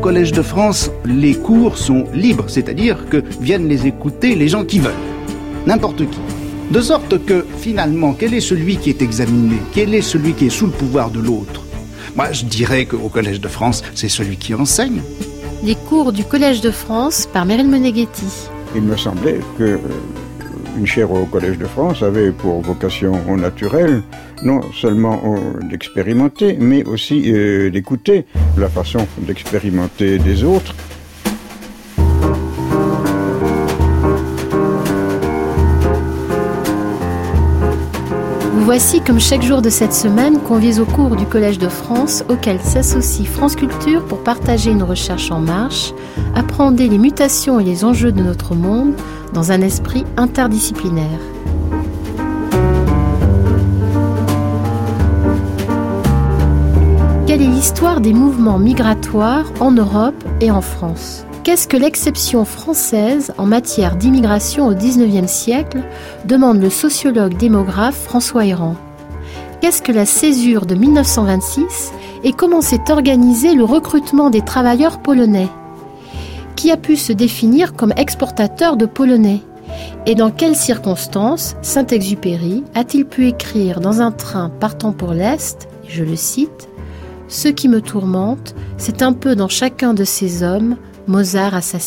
Collège de France, les cours sont libres, c'est-à-dire que viennent les écouter les gens qui veulent, n'importe qui. De sorte que, finalement, quel est celui qui est examiné? Quel est celui qui est sous le pouvoir de l'autre? Moi, je dirais qu'au Collège de France, c'est celui qui enseigne. Les cours du Collège de France par Meryl Moneghetti. Il me semblait que une chaire au Collège de France avait pour vocation naturelle non seulement d'expérimenter, mais aussi d'écouter la façon d'expérimenter des autres. Vous voici comme chaque jour de cette semaine conviés au cours du Collège de France auquel s'associe France Culture pour partager une recherche en marche, appréhender les mutations et les enjeux de notre monde dans un esprit interdisciplinaire. Quelle est l'histoire des mouvements migratoires en Europe et en France ? Qu'est-ce que l'exception française en matière d'immigration au XIXe siècle, demande le sociologue démographe François Héran. Qu'est-ce que la césure de 1926 et comment s'est organisé le recrutement des travailleurs polonais ? Qui a pu se définir comme exportateur de Polonais ? Et dans quelles circonstances Saint-Exupéry a-t-il pu écrire dans un train partant pour l'Est, et je le cite, « Ce qui me tourmente, c'est un peu dans chacun de ces hommes Mozart assassiné ».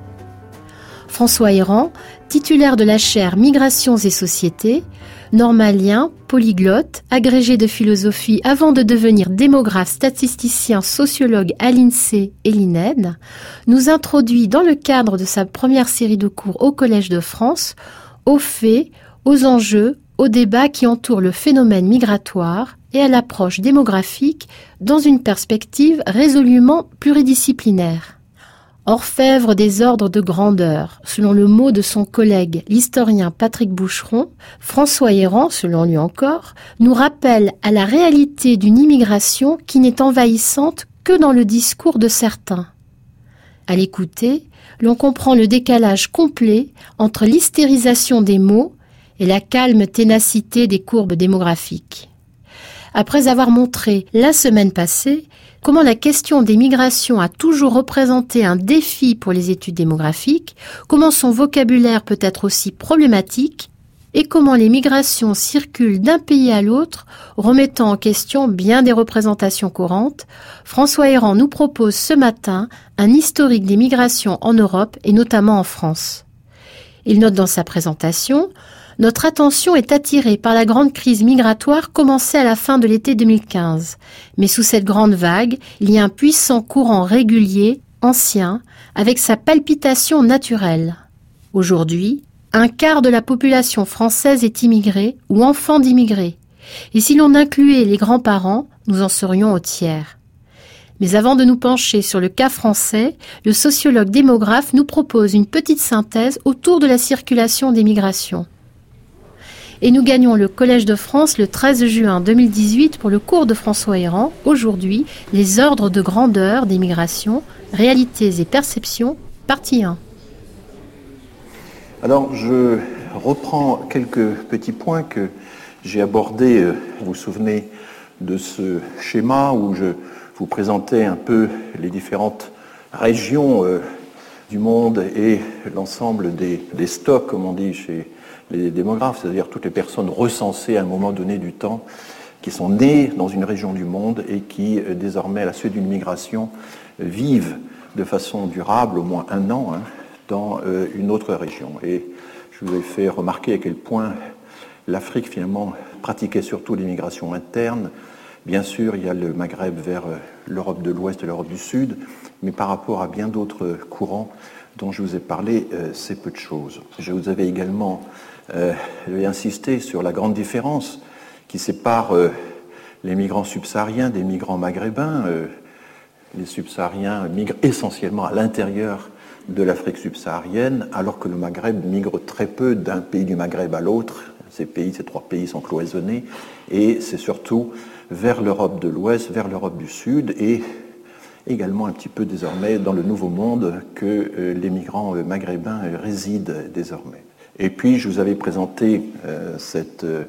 François Héran, titulaire de la chaire Migrations et Sociétés, normalien, polyglotte, agrégé de philosophie avant de devenir démographe, statisticien, sociologue à l'INSEE et l'INED, nous introduit dans le cadre de sa première série de cours au Collège de France aux faits, aux enjeux, aux débats qui entourent le phénomène migratoire et à l'approche démographique dans une perspective résolument pluridisciplinaire. Orfèvre des ordres de grandeur, selon le mot de son collègue, l'historien Patrick Boucheron, François Héran, selon lui encore, nous rappelle à la réalité d'une immigration qui n'est envahissante que dans le discours de certains. À l'écouter, l'on comprend le décalage complet entre l'hystérisation des mots et la calme ténacité des courbes démographiques. Après avoir montré, la semaine passée, comment la question des migrations a toujours représenté un défi pour les études démographiques, comment son vocabulaire peut être aussi problématique, et comment les migrations circulent d'un pays à l'autre, remettant en question bien des représentations courantes, François Héran nous propose ce matin un historique des migrations en Europe et notamment en France. Il note dans sa présentation: notre attention est attirée par la grande crise migratoire commencée à la fin de l'été 2015. Mais sous cette grande vague, il y a un puissant courant régulier, ancien, avec sa palpitation naturelle. Aujourd'hui, un quart de la population française est immigrée ou enfant d'immigrés. Et si l'on incluait les grands-parents, nous en serions au tiers. Mais avant de nous pencher sur le cas français, le sociologue démographe nous propose une petite synthèse autour de la circulation des migrations. Et nous gagnons le Collège de France le 13 juin 2018 pour le cours de François Héran. Aujourd'hui, les ordres de grandeur des migrations, réalités et perceptions, partie 1. Alors, je reprends quelques petits points que j'ai abordés. Vous vous souvenez de ce schéma où je vous présentais un peu les différentes régions du monde et l'ensemble des stocks, comme on dit chez les démographes, c'est-à-dire toutes les personnes recensées à un moment donné du temps, qui sont nées dans une région du monde et qui, désormais, à la suite d'une migration, vivent de façon durable, au moins un an, dans une autre région. Et je vous ai fait remarquer à quel point l'Afrique, finalement, pratiquait surtout l'immigration interne. Bien sûr, il y a le Maghreb vers l'Europe de l'Ouest et l'Europe du Sud, mais par rapport à bien d'autres courants dont je vous ai parlé, c'est peu de choses. Je vous avais également insisté sur la grande différence qui sépare les migrants subsahariens des migrants maghrébins. Les subsahariens migrent essentiellement à l'intérieur de l'Afrique subsaharienne, alors que le Maghreb migre très peu d'un pays du Maghreb à l'autre. Ces trois pays sont cloisonnés, et c'est surtout vers l'Europe de l'Ouest, vers l'Europe du Sud, et également un petit peu désormais dans le Nouveau Monde que les migrants maghrébins résident désormais. Et puis je vous avais présenté cette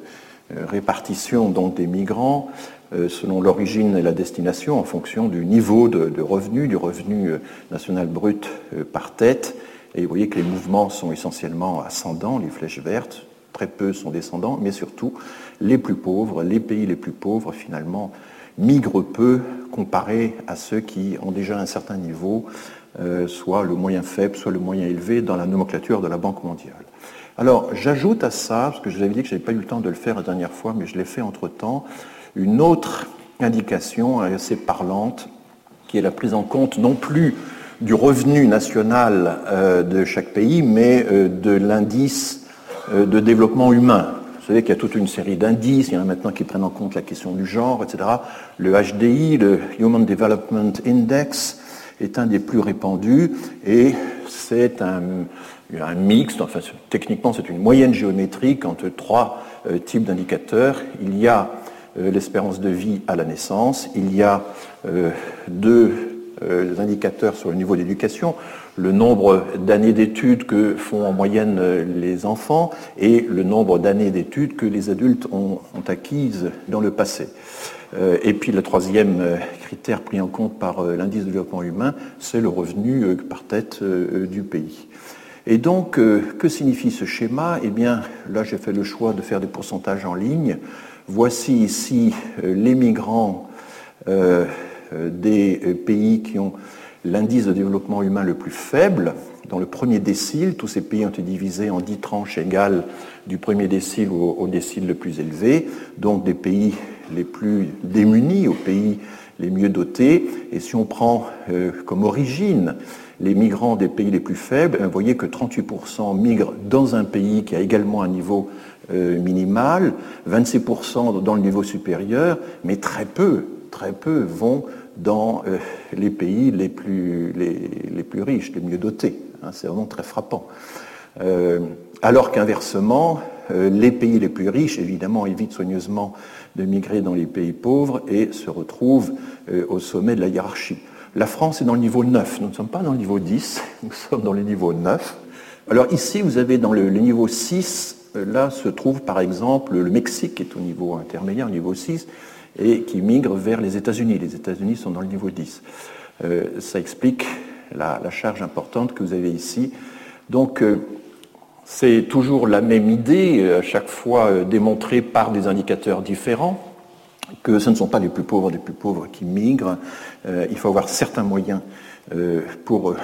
répartition donc des migrants selon l'origine et la destination en fonction du niveau de revenu, du revenu national brut par tête. Et vous voyez que les mouvements sont essentiellement ascendants, les flèches vertes, très peu sont descendants, mais surtout les plus pauvres, les pays les plus pauvres finalement migrent peu comparé à ceux qui ont déjà un certain niveau, soit le moyen faible, soit le moyen élevé dans la nomenclature de la Banque mondiale. Alors j'ajoute à ça, parce que je vous avais dit que je n'avais pas eu le temps de le faire la dernière fois, mais je l'ai fait entre-temps, une autre indication assez parlante, qui est la prise en compte non plus du revenu national de chaque pays, mais de l'indice de développement humain. Vous savez qu'il y a toute une série d'indices, il y en a maintenant qui prennent en compte la question du genre, etc. Le HDI, le Human Development Index, est un des plus répandus et c'est un mix, enfin techniquement c'est une moyenne géométrique entre trois types d'indicateurs. Il y a l'espérance de vie à la naissance, il y a deux indicateurs sur le niveau d'éducation, le nombre d'années d'études que font en moyenne les enfants et le nombre d'années d'études que les adultes ont acquises dans le passé. Et puis le troisième critère pris en compte par l'indice de développement humain, c'est le revenu par tête du pays. Et donc, que signifie ce schéma ? Eh bien, là j'ai fait le choix de faire des pourcentages en ligne. Voici ici les migrants des pays qui ont l'indice de développement humain le plus faible. Dans le premier décile, tous ces pays ont été divisés en 10 tranches égales du premier décile au décile le plus élevé, donc des pays les plus démunis aux pays les mieux dotés. Et si on prend comme origine les migrants des pays les plus faibles, vous voyez que 38% migrent dans un pays qui a également un niveau minimal, 26% dans le niveau supérieur, mais très peu vont dans les pays les plus riches, les mieux dotés. C'est vraiment très frappant. Alors qu'inversement, les pays les plus riches, évidemment, évitent soigneusement de migrer dans les pays pauvres et se retrouvent au sommet de la hiérarchie. La France est dans le niveau 9, nous ne sommes pas dans le niveau 10, nous sommes dans le niveau 9. Alors ici, vous avez dans le niveau 6, là se trouve par exemple le Mexique, qui est au niveau intermédiaire, au niveau 6, et qui migre vers les États-Unis. Les États-Unis sont dans le niveau 10. Ça explique la charge importante que vous avez ici. Donc, c'est toujours la même idée, à chaque fois démontrée par des indicateurs différents, que ce ne sont pas les plus pauvres des plus pauvres qui migrent. Il faut avoir certains moyens pour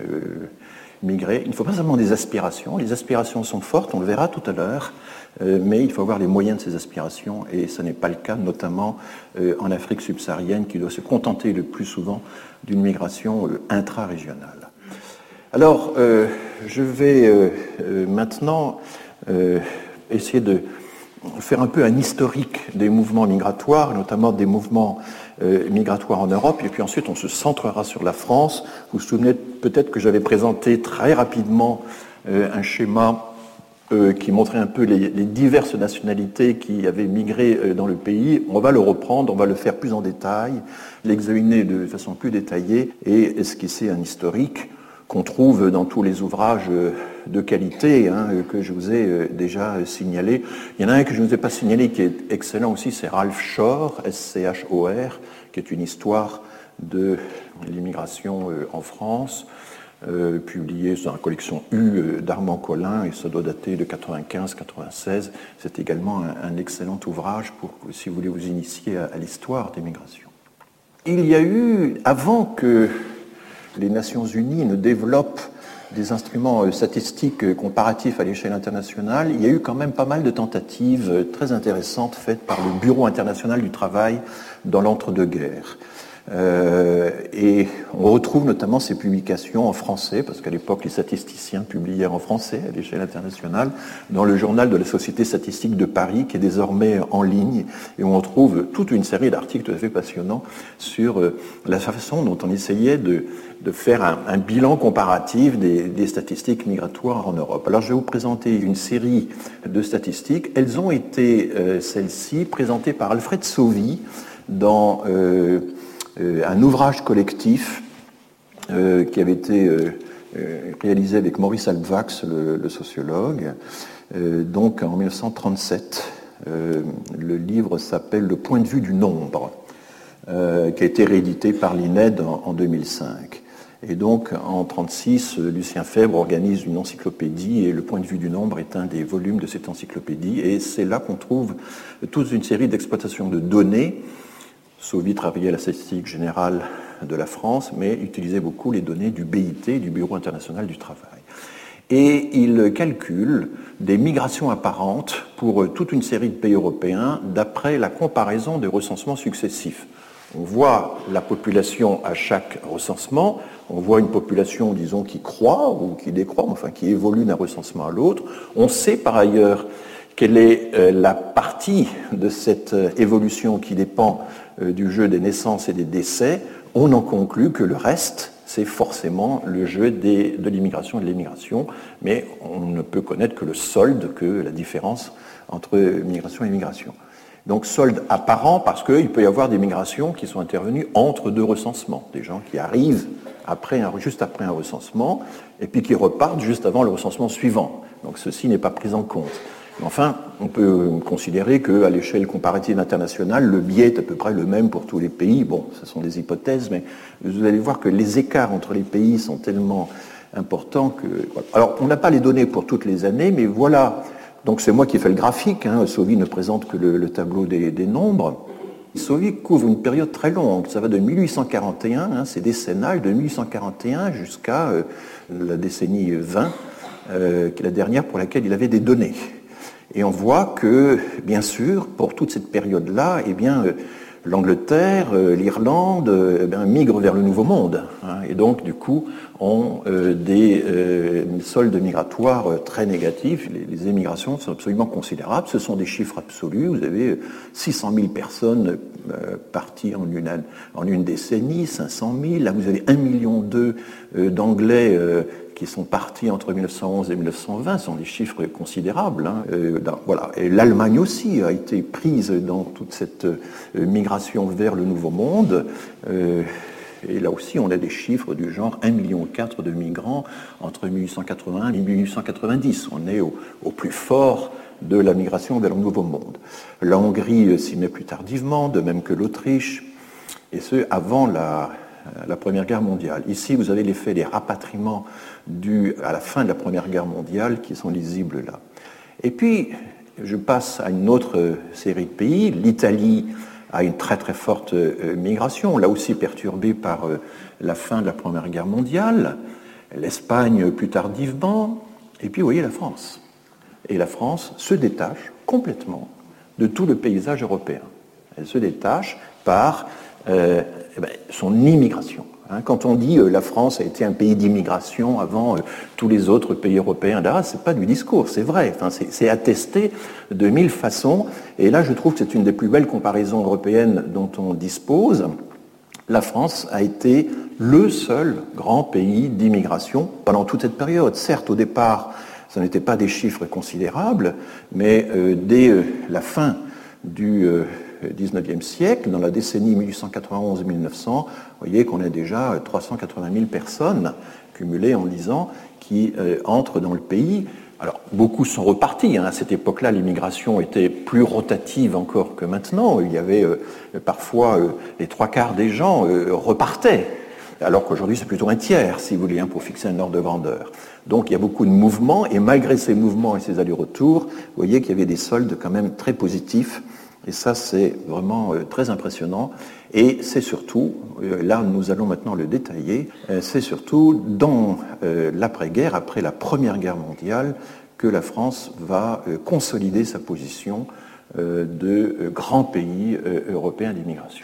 migrer. Il ne faut pas seulement des aspirations. Les aspirations sont fortes, on le verra tout à l'heure, mais il faut avoir les moyens de ces aspirations, et ce n'est pas le cas, notamment en Afrique subsaharienne, qui doit se contenter le plus souvent d'une migration intra-régionale. Alors, je vais maintenant essayer de faire un peu un historique des mouvements migratoires, notamment des mouvements migratoires en Europe, et puis ensuite on se centrera sur la France. Vous vous souvenez peut-être que j'avais présenté très rapidement un schéma qui montrait un peu les diverses nationalités qui avaient migré dans le pays. On va le reprendre, on va le faire plus en détail, l'examiner de façon plus détaillée et esquisser un historique qu'on trouve dans tous les ouvrages de qualité que je vous ai déjà signalés. Il y en a un que je ne vous ai pas signalé qui est excellent aussi, c'est Ralph Shore, S-C-H-O-R, qui est une histoire de l'immigration en France, publié dans la collection U d'Armand Collin, et ça doit dater de 95-96. C'est également un excellent ouvrage pour, si vous voulez vous initier à l'histoire des migrations. Il y a eu, avant que les Nations Unies ne développent des instruments statistiques comparatifs à l'échelle internationale, il y a eu quand même pas mal de tentatives très intéressantes faites par le Bureau international du travail dans l'entre-deux-guerres. Et on retrouve notamment ces publications en français, parce qu'à l'époque les statisticiens publiaient en français à l'échelle internationale, dans le journal de la Société statistique de Paris, qui est désormais en ligne, et où on trouve toute une série d'articles tout à fait passionnants sur la façon dont on essayait de faire un bilan comparatif des statistiques migratoires en Europe. Alors je vais vous présenter une série de statistiques. Elles ont été, celles-ci, présentées par Alfred Sauvy dans un ouvrage collectif qui avait été réalisé avec Maurice Halbwachs, le sociologue, donc en 1937. Le livre s'appelle « Le point de vue du nombre », qui a été réédité par l'INED en 2005. Et donc, en 1936, Lucien Febvre organise une encyclopédie et Le point de vue du nombre est un des volumes de cette encyclopédie. Et c'est là qu'on trouve toute une série d'exploitations de données. Sauvi travaillait à la statistique générale de la France, mais utilisait beaucoup les données du BIT, du Bureau international du travail. Et il calcule des migrations apparentes pour toute une série de pays européens d'après la comparaison des recensements successifs. On voit la population à chaque recensement, on voit une population, disons, qui croît ou qui décroît, enfin qui évolue d'un recensement à l'autre. On sait par ailleurs quelle est la partie de cette évolution qui dépend du jeu des naissances et des décès. On en conclut que le reste, c'est forcément le jeu de l'immigration et de l'émigration, mais on ne peut connaître que le solde, que la différence entre migration et immigration. Donc solde apparent parce qu'il peut y avoir des migrations qui sont intervenues entre deux recensements, des gens qui arrivent juste après un recensement et puis qui repartent juste avant le recensement suivant. Donc ceci n'est pas pris en compte. Enfin, on peut considérer qu'à l'échelle comparative internationale, le biais est à peu près le même pour tous les pays. Bon, ce sont des hypothèses, mais vous allez voir que les écarts entre les pays sont tellement importants que... Alors, on n'a pas les données pour toutes les années, mais voilà. Donc c'est moi qui ai fait le graphique. Sauvi ne présente que le tableau des nombres. Sauvi couvre une période très longue. Ça va de 1841, c'est décennal, de 1841 jusqu'à la décennie 20, qui est la dernière pour laquelle il avait des données. Et on voit que, bien sûr, pour toute cette période-là, l'Angleterre, l'Irlande migrent vers le Nouveau Monde. Et donc, du coup, ont des soldes migratoires très négatifs. Les émigrations sont absolument considérables. Ce sont des chiffres absolus. Vous avez 600 000 personnes parties en une décennie, 500 000. Là, vous avez 1,2 million d'Anglais qui sont partis entre 1911 et 1920, sont des chiffres considérables. Voilà. Et l'Allemagne aussi a été prise dans toute cette migration vers le Nouveau Monde. Et là aussi, on a des chiffres du genre 1,4 million de migrants entre 1881 et 1890. On est au plus fort de la migration vers le Nouveau Monde. La Hongrie s'y met plus tardivement, de même que l'Autriche, et ce, avant la Première Guerre mondiale. Ici, vous avez l'effet des rapatriements dus à la fin de la Première Guerre mondiale qui sont lisibles là. Et puis, je passe à une autre série de pays. L'Italie a une très très forte migration, là aussi perturbée par la fin de la Première Guerre mondiale. L'Espagne plus tardivement. Et puis, vous voyez la France. Et la France se détache complètement de tout le paysage européen. Elle se détache par son immigration. Quand on dit la France a été un pays d'immigration avant tous les autres pays européens, là, c'est pas du discours, c'est vrai. Enfin, c'est attesté de 1000 façons. Et là, je trouve que c'est une des plus belles comparaisons européennes dont on dispose. La France a été le seul grand pays d'immigration pendant toute cette période. Certes, au départ, ce n'étaient pas des chiffres considérables, mais dès la fin du 19e siècle, dans la décennie 1891-1900, vous voyez qu'on a déjà 380 000 personnes cumulées en 10 ans qui entrent dans le pays. Alors, beaucoup sont repartis. À cette époque-là, l'immigration était plus rotative encore que maintenant. Il y avait parfois les 3/4 des gens repartaient, alors qu'aujourd'hui, c'est plutôt un tiers, si vous voulez, pour fixer un ordre de grandeur. Donc, il y a beaucoup de mouvements, et malgré ces mouvements et ces allers-retours, vous voyez qu'il y avait des soldes quand même très positifs. Et ça, c'est vraiment très impressionnant. Et c'est surtout, là nous allons maintenant le détailler, c'est surtout dans l'après-guerre, après la Première Guerre mondiale, que la France va consolider sa position de grand pays européen d'immigration.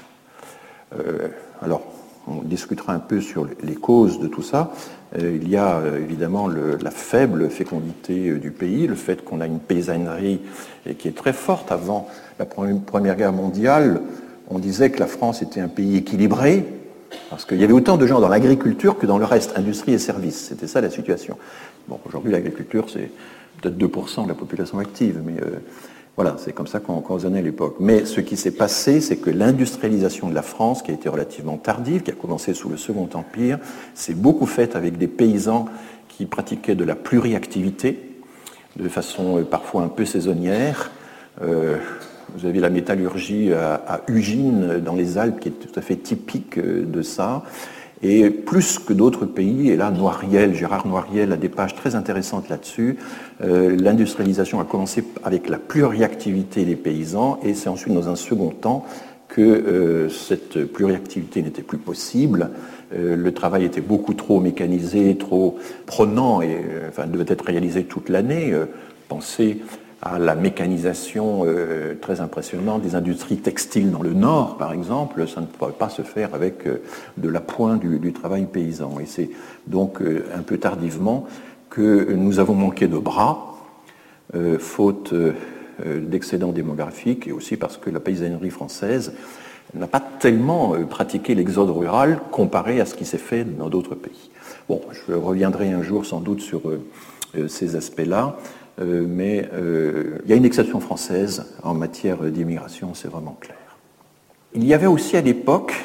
Alors, on discutera un peu sur les causes de tout ça. Il y a évidemment la faible fécondité du pays, le fait qu'on a une paysannerie qui est très forte. Avant la Première Guerre mondiale, on disait que la France était un pays équilibré, parce qu'il y avait autant de gens dans l'agriculture que dans le reste, industrie et services. C'était ça la situation. Bon, aujourd'hui, l'agriculture, c'est peut-être 2% de la population active, mais voilà, c'est comme ça qu'on raisonnait à l'époque. Mais ce qui s'est passé, c'est que l'industrialisation de la France, qui a été relativement tardive, qui a commencé sous le Second Empire, s'est beaucoup faite avec des paysans qui pratiquaient de la pluriactivité, de façon parfois un peu saisonnière, Vous avez la métallurgie à Ugine, dans les Alpes, qui est tout à fait typique de ça. Et plus que d'autres pays, et là Gérard Noiriel a des pages très intéressantes là-dessus, l'industrialisation a commencé avec la pluriactivité des paysans, et c'est ensuite dans un second temps que cette pluriactivité n'était plus possible. Le travail était beaucoup trop mécanisé, trop prenant, et devait être réalisé toute l'année. Pensez à la mécanisation très impressionnante des industries textiles dans le Nord, par exemple. Ça ne pouvait pas se faire avec de l'appoint du travail paysan. Et c'est donc un peu tardivement que nous avons manqué de bras, faute d'excédent démographique, et aussi parce que la paysannerie française n'a pas tellement pratiqué l'exode rural comparé à ce qui s'est fait dans d'autres pays. Bon, je reviendrai un jour sans doute sur ces aspects-là. Mais il y a une exception française en matière d'immigration, c'est vraiment clair. Il y avait aussi à l'époque,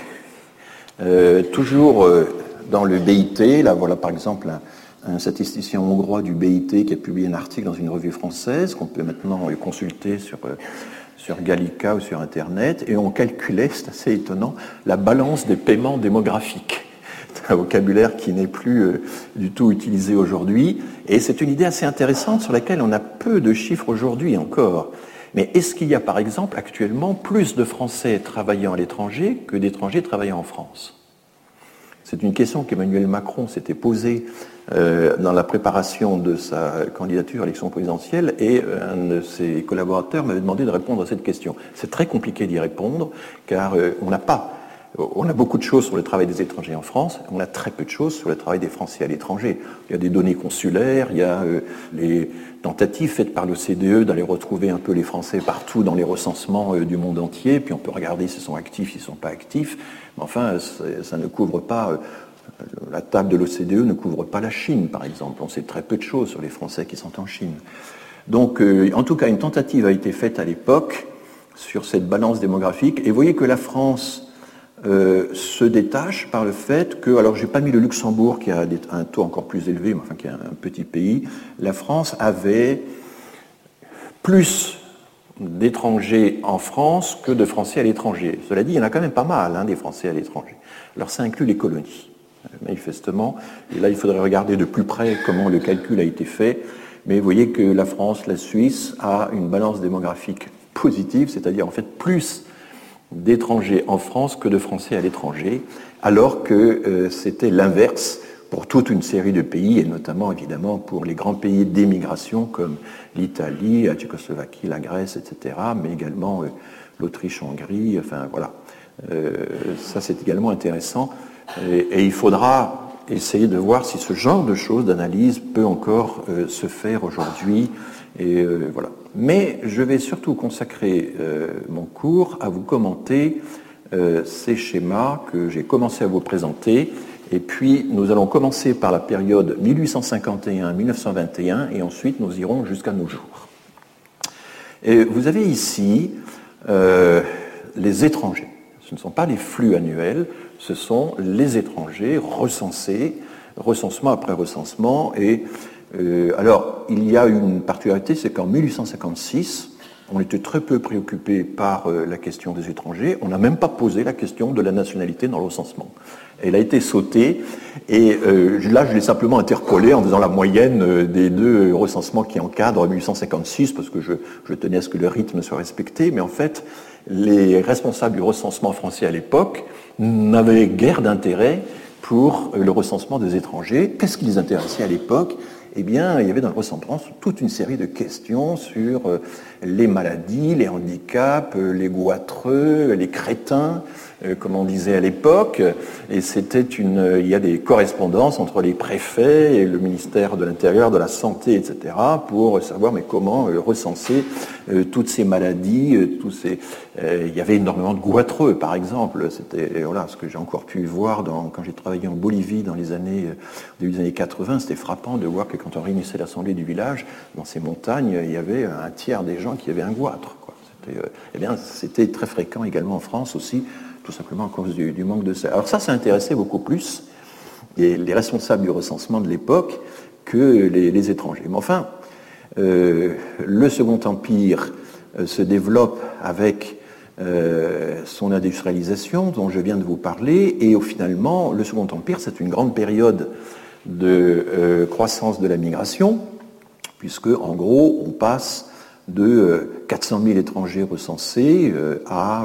toujours dans le BIT, là voilà par exemple un statisticien hongrois du BIT qui a publié un article dans une revue française qu'on peut maintenant consulter sur Gallica ou sur Internet, et on calculait, c'est assez étonnant, la balance des paiements démographiques. Un vocabulaire qui n'est plus du tout utilisé aujourd'hui. Et c'est une idée assez intéressante sur laquelle on a peu de chiffres aujourd'hui encore. Mais est-ce qu'il y a par exemple actuellement plus de Français travaillant à l'étranger que d'étrangers travaillant en France ? C'est une question qu'Emmanuel Macron s'était posée dans la préparation de sa candidature à l'élection présidentielle, et un de ses collaborateurs m'avait demandé de répondre à cette question. C'est très compliqué d'y répondre, car on a beaucoup de choses sur le travail des étrangers en France, on a très peu de choses sur le travail des Français à l'étranger. Il y a des données consulaires, il y a les tentatives faites par l'OCDE d'aller retrouver un peu les Français partout dans les recensements du monde entier, puis on peut regarder s'ils sont actifs, s'ils ne sont pas actifs, mais enfin, ça ne couvre pas, la table de l'OCDE ne couvre pas la Chine, par exemple. On sait très peu de choses sur les Français qui sont en Chine. Donc, en tout cas, une tentative a été faite à l'époque sur cette balance démographique, et vous voyez que la France se détache par le fait que, alors j'ai pas mis le Luxembourg qui a un taux encore plus élevé, mais enfin qui est un petit pays, la France avait plus d'étrangers en France que de Français à l'étranger. Cela dit, il y en a quand même pas mal, des Français à l'étranger. Alors ça inclut les colonies, manifestement, et là il faudrait regarder de plus près comment le calcul a été fait, mais vous voyez que la France, la Suisse a une balance démographique positive, c'est-à-dire en fait plus d'étrangers en France que de Français à l'étranger, alors que c'était l'inverse pour toute une série de pays, et notamment évidemment pour les grands pays d'émigration comme l'Italie, la Tchécoslovaquie, la Grèce, etc., mais également l'Autriche-Hongrie, enfin voilà. Ça c'est également intéressant, et il faudra essayer de voir si ce genre de choses, d'analyse, peut encore se faire aujourd'hui, et voilà. Mais je vais surtout consacrer mon cours à vous commenter ces schémas que j'ai commencé à vous présenter. Et puis, nous allons commencer par la période 1851-1921 et ensuite nous irons jusqu'à nos jours. Et vous avez ici les étrangers. Ce ne sont pas les flux annuels, ce sont les étrangers recensés, recensement après recensement. Et alors, il y a une particularité, c'est qu'en 1856, on était très peu préoccupé par la question des étrangers. On n'a même pas posé la question de la nationalité dans le recensement. Elle a été sautée, et là, je l'ai simplement interpolé en faisant la moyenne des deux recensements qui encadrent 1856, parce que je tenais à ce que le rythme soit respecté. Mais en fait, les responsables du recensement français à l'époque n'avaient guère d'intérêt pour le recensement des étrangers. Qu'est-ce qui les intéressait à l'époque ? Eh bien, il y avait dans le recensement toute une série de questions sur les maladies, les handicaps, les goitreux, les crétins, comme on disait à l'époque. Et il y a des correspondances entre les préfets et le ministère de l'Intérieur, de la Santé, etc., pour savoir comment recenser toutes ces maladies, il y avait énormément de goitreux, par exemple. C'était ce que j'ai encore pu voir quand j'ai travaillé en Bolivie dans les début des années 80. C'était frappant de voir que quand on réunissait l'assemblée du village, dans ces montagnes, il y avait un tiers des gens qui avaient un goitre, quoi. C'était très fréquent également en France aussi, tout simplement à cause du manque de ça. Alors ça intéressait beaucoup plus les responsables du recensement de l'époque que les étrangers. Mais enfin, le Second Empire se développe avec son industrialisation dont je viens de vous parler, et finalement, le Second Empire, c'est une grande période de croissance de la migration, puisque, en gros, on passe de 400 000 étrangers recensés à,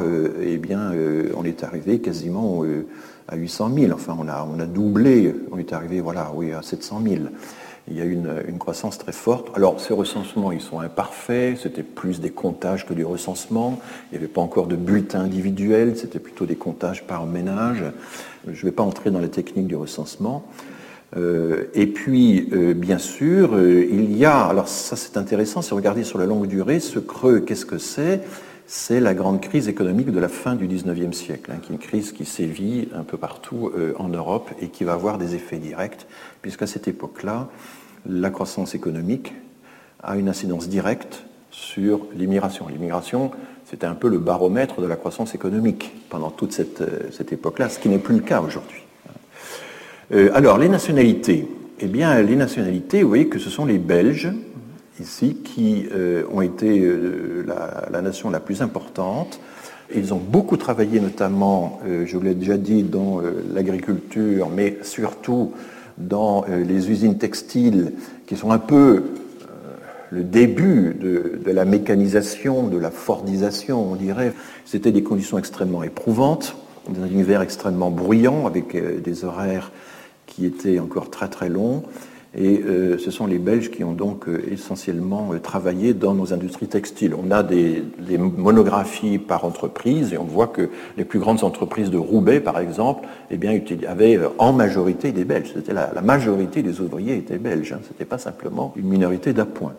on est arrivé quasiment à 800 000. Enfin, on a doublé, on est arrivé, à 700 000. Il y a eu une croissance très forte. Alors, ces recensements, ils sont imparfaits. C'était plus des comptages que du recensement. Il n'y avait pas encore de bulletins individuels. C'était plutôt des comptages par ménage. Je ne vais pas entrer dans la technique du recensement. Et puis, bien sûr, il y a... Alors, ça, c'est intéressant, c'est regarder sur la longue durée. Ce creux, qu'est-ce que c'est ? C'est la grande crise économique de la fin du XIXe siècle, qui est une crise qui sévit un peu partout en Europe et qui va avoir des effets directs, puisqu'à cette époque-là, la croissance économique a une incidence directe sur l'immigration. L'immigration, c'était un peu le baromètre de la croissance économique pendant toute cette époque-là, ce qui n'est plus le cas aujourd'hui. Alors, les nationalités. Eh bien, les nationalités, vous voyez que ce sont les Belges, ici, qui ont été la nation la plus importante. Ils ont beaucoup travaillé, notamment, je vous l'ai déjà dit, dans l'agriculture, mais surtout dans les usines textiles, qui sont un peu le début de la mécanisation, de la fordisation, on dirait. C'était des conditions extrêmement éprouvantes, dans un univers extrêmement bruyant, avec des horaires qui étaient encore très très longs. Et ce sont les Belges qui ont donc essentiellement travaillé dans nos industries textiles. On a des monographies par entreprise et on voit que les plus grandes entreprises de Roubaix, par exemple, avaient en majorité des Belges. C'était la majorité des ouvriers étaient belges. Ce n'était pas simplement une minorité d'appoint.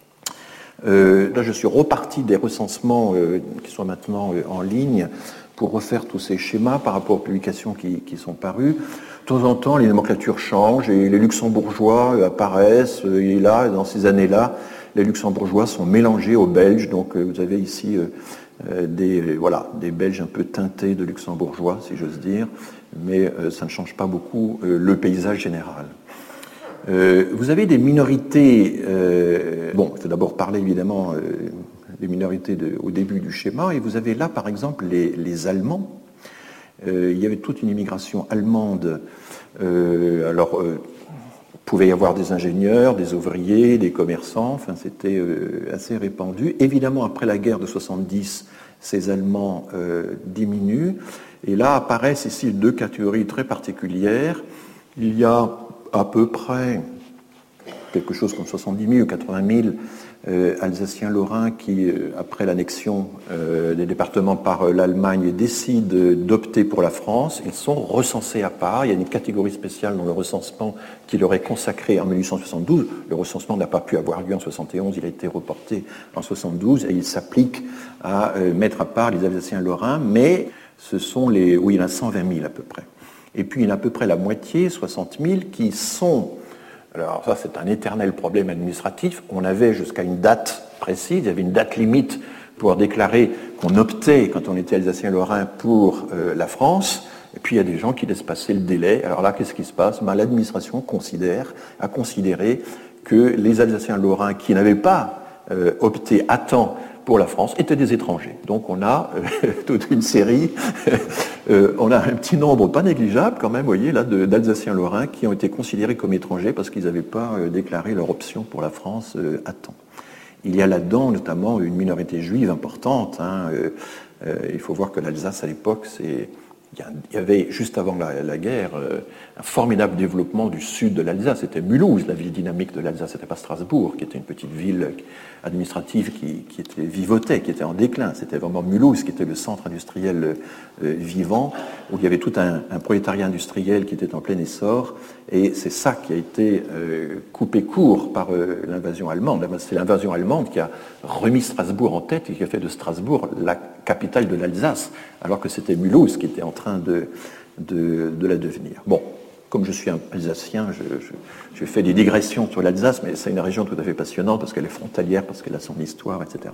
Là, je suis reparti des recensements qui sont maintenant en ligne pour refaire tous ces schémas par rapport aux publications qui sont parues. De temps en temps, les nomenclatures changent et les luxembourgeois apparaissent. Et là, dans ces années-là, les luxembourgeois sont mélangés aux Belges. Donc, vous avez ici des Belges un peu teintés de luxembourgeois, si j'ose dire. Mais ça ne change pas beaucoup le paysage général. Vous avez des minorités. Je vais d'abord parler évidemment des minorités au début du schéma. Et vous avez là, par exemple, les Allemands. Il y avait toute une immigration allemande. Pouvait y avoir des ingénieurs, des ouvriers, des commerçants. Enfin, c'était assez répandu. Évidemment, après la guerre de 70, ces Allemands diminuent. Et là apparaissent ici deux catégories très particulières. Il y a à peu près quelque chose comme 70 000 ou 80 000 Alsaciens-Lorrains qui, après l'annexion des départements par l'Allemagne, décident d'opter pour la France. Ils sont recensés à part. Il y a une catégorie spéciale dans le recensement qui leur est consacrée en 1872. Le recensement n'a pas pu avoir lieu en 1971, il a été reporté en 1972 et il s'applique à mettre à part les Alsaciens-Lorrains, mais ce sont il y en a 120 000 à peu près. Et puis il y en a à peu près la moitié, 60 000, qui sont... Alors ça, c'est un éternel problème administratif. On avait jusqu'à une date précise, il y avait une date limite pour déclarer qu'on optait, quand on était Alsacien-Lorrain, pour la France. Et puis il y a des gens qui laissent passer le délai. Alors là, qu'est-ce qui se passe ? L'administration a considéré que les Alsaciens-Lorrains qui n'avaient pas opté à temps pour la France étaient des étrangers. Donc on a toute une série, on a un petit nombre pas négligeable quand même, vous voyez, là, d'Alsaciens-Lorrains qui ont été considérés comme étrangers parce qu'ils n'avaient pas déclaré leur option pour la France à temps. Il y a là-dedans notamment une minorité juive importante. Il faut voir que l'Alsace à l'époque, il y avait, juste avant la guerre, un formidable développement du sud de l'Alsace. C'était Mulhouse, la ville dynamique de l'Alsace. C'était pas Strasbourg, qui était une petite ville administrative qui vivotait, qui était en déclin. C'était vraiment Mulhouse, qui était le centre industriel vivant, où il y avait tout un prolétariat industriel qui était en plein essor. Et c'est ça qui a été coupé court par l'invasion allemande. C'est l'invasion allemande qui a remis Strasbourg en tête et qui a fait de Strasbourg la capitale de l'Alsace, alors que c'était Mulhouse qui était en train de la devenir. Bon, comme je suis un Alsacien, je fais des digressions sur l'Alsace, mais c'est une région tout à fait passionnante parce qu'elle est frontalière, parce qu'elle a son histoire, etc.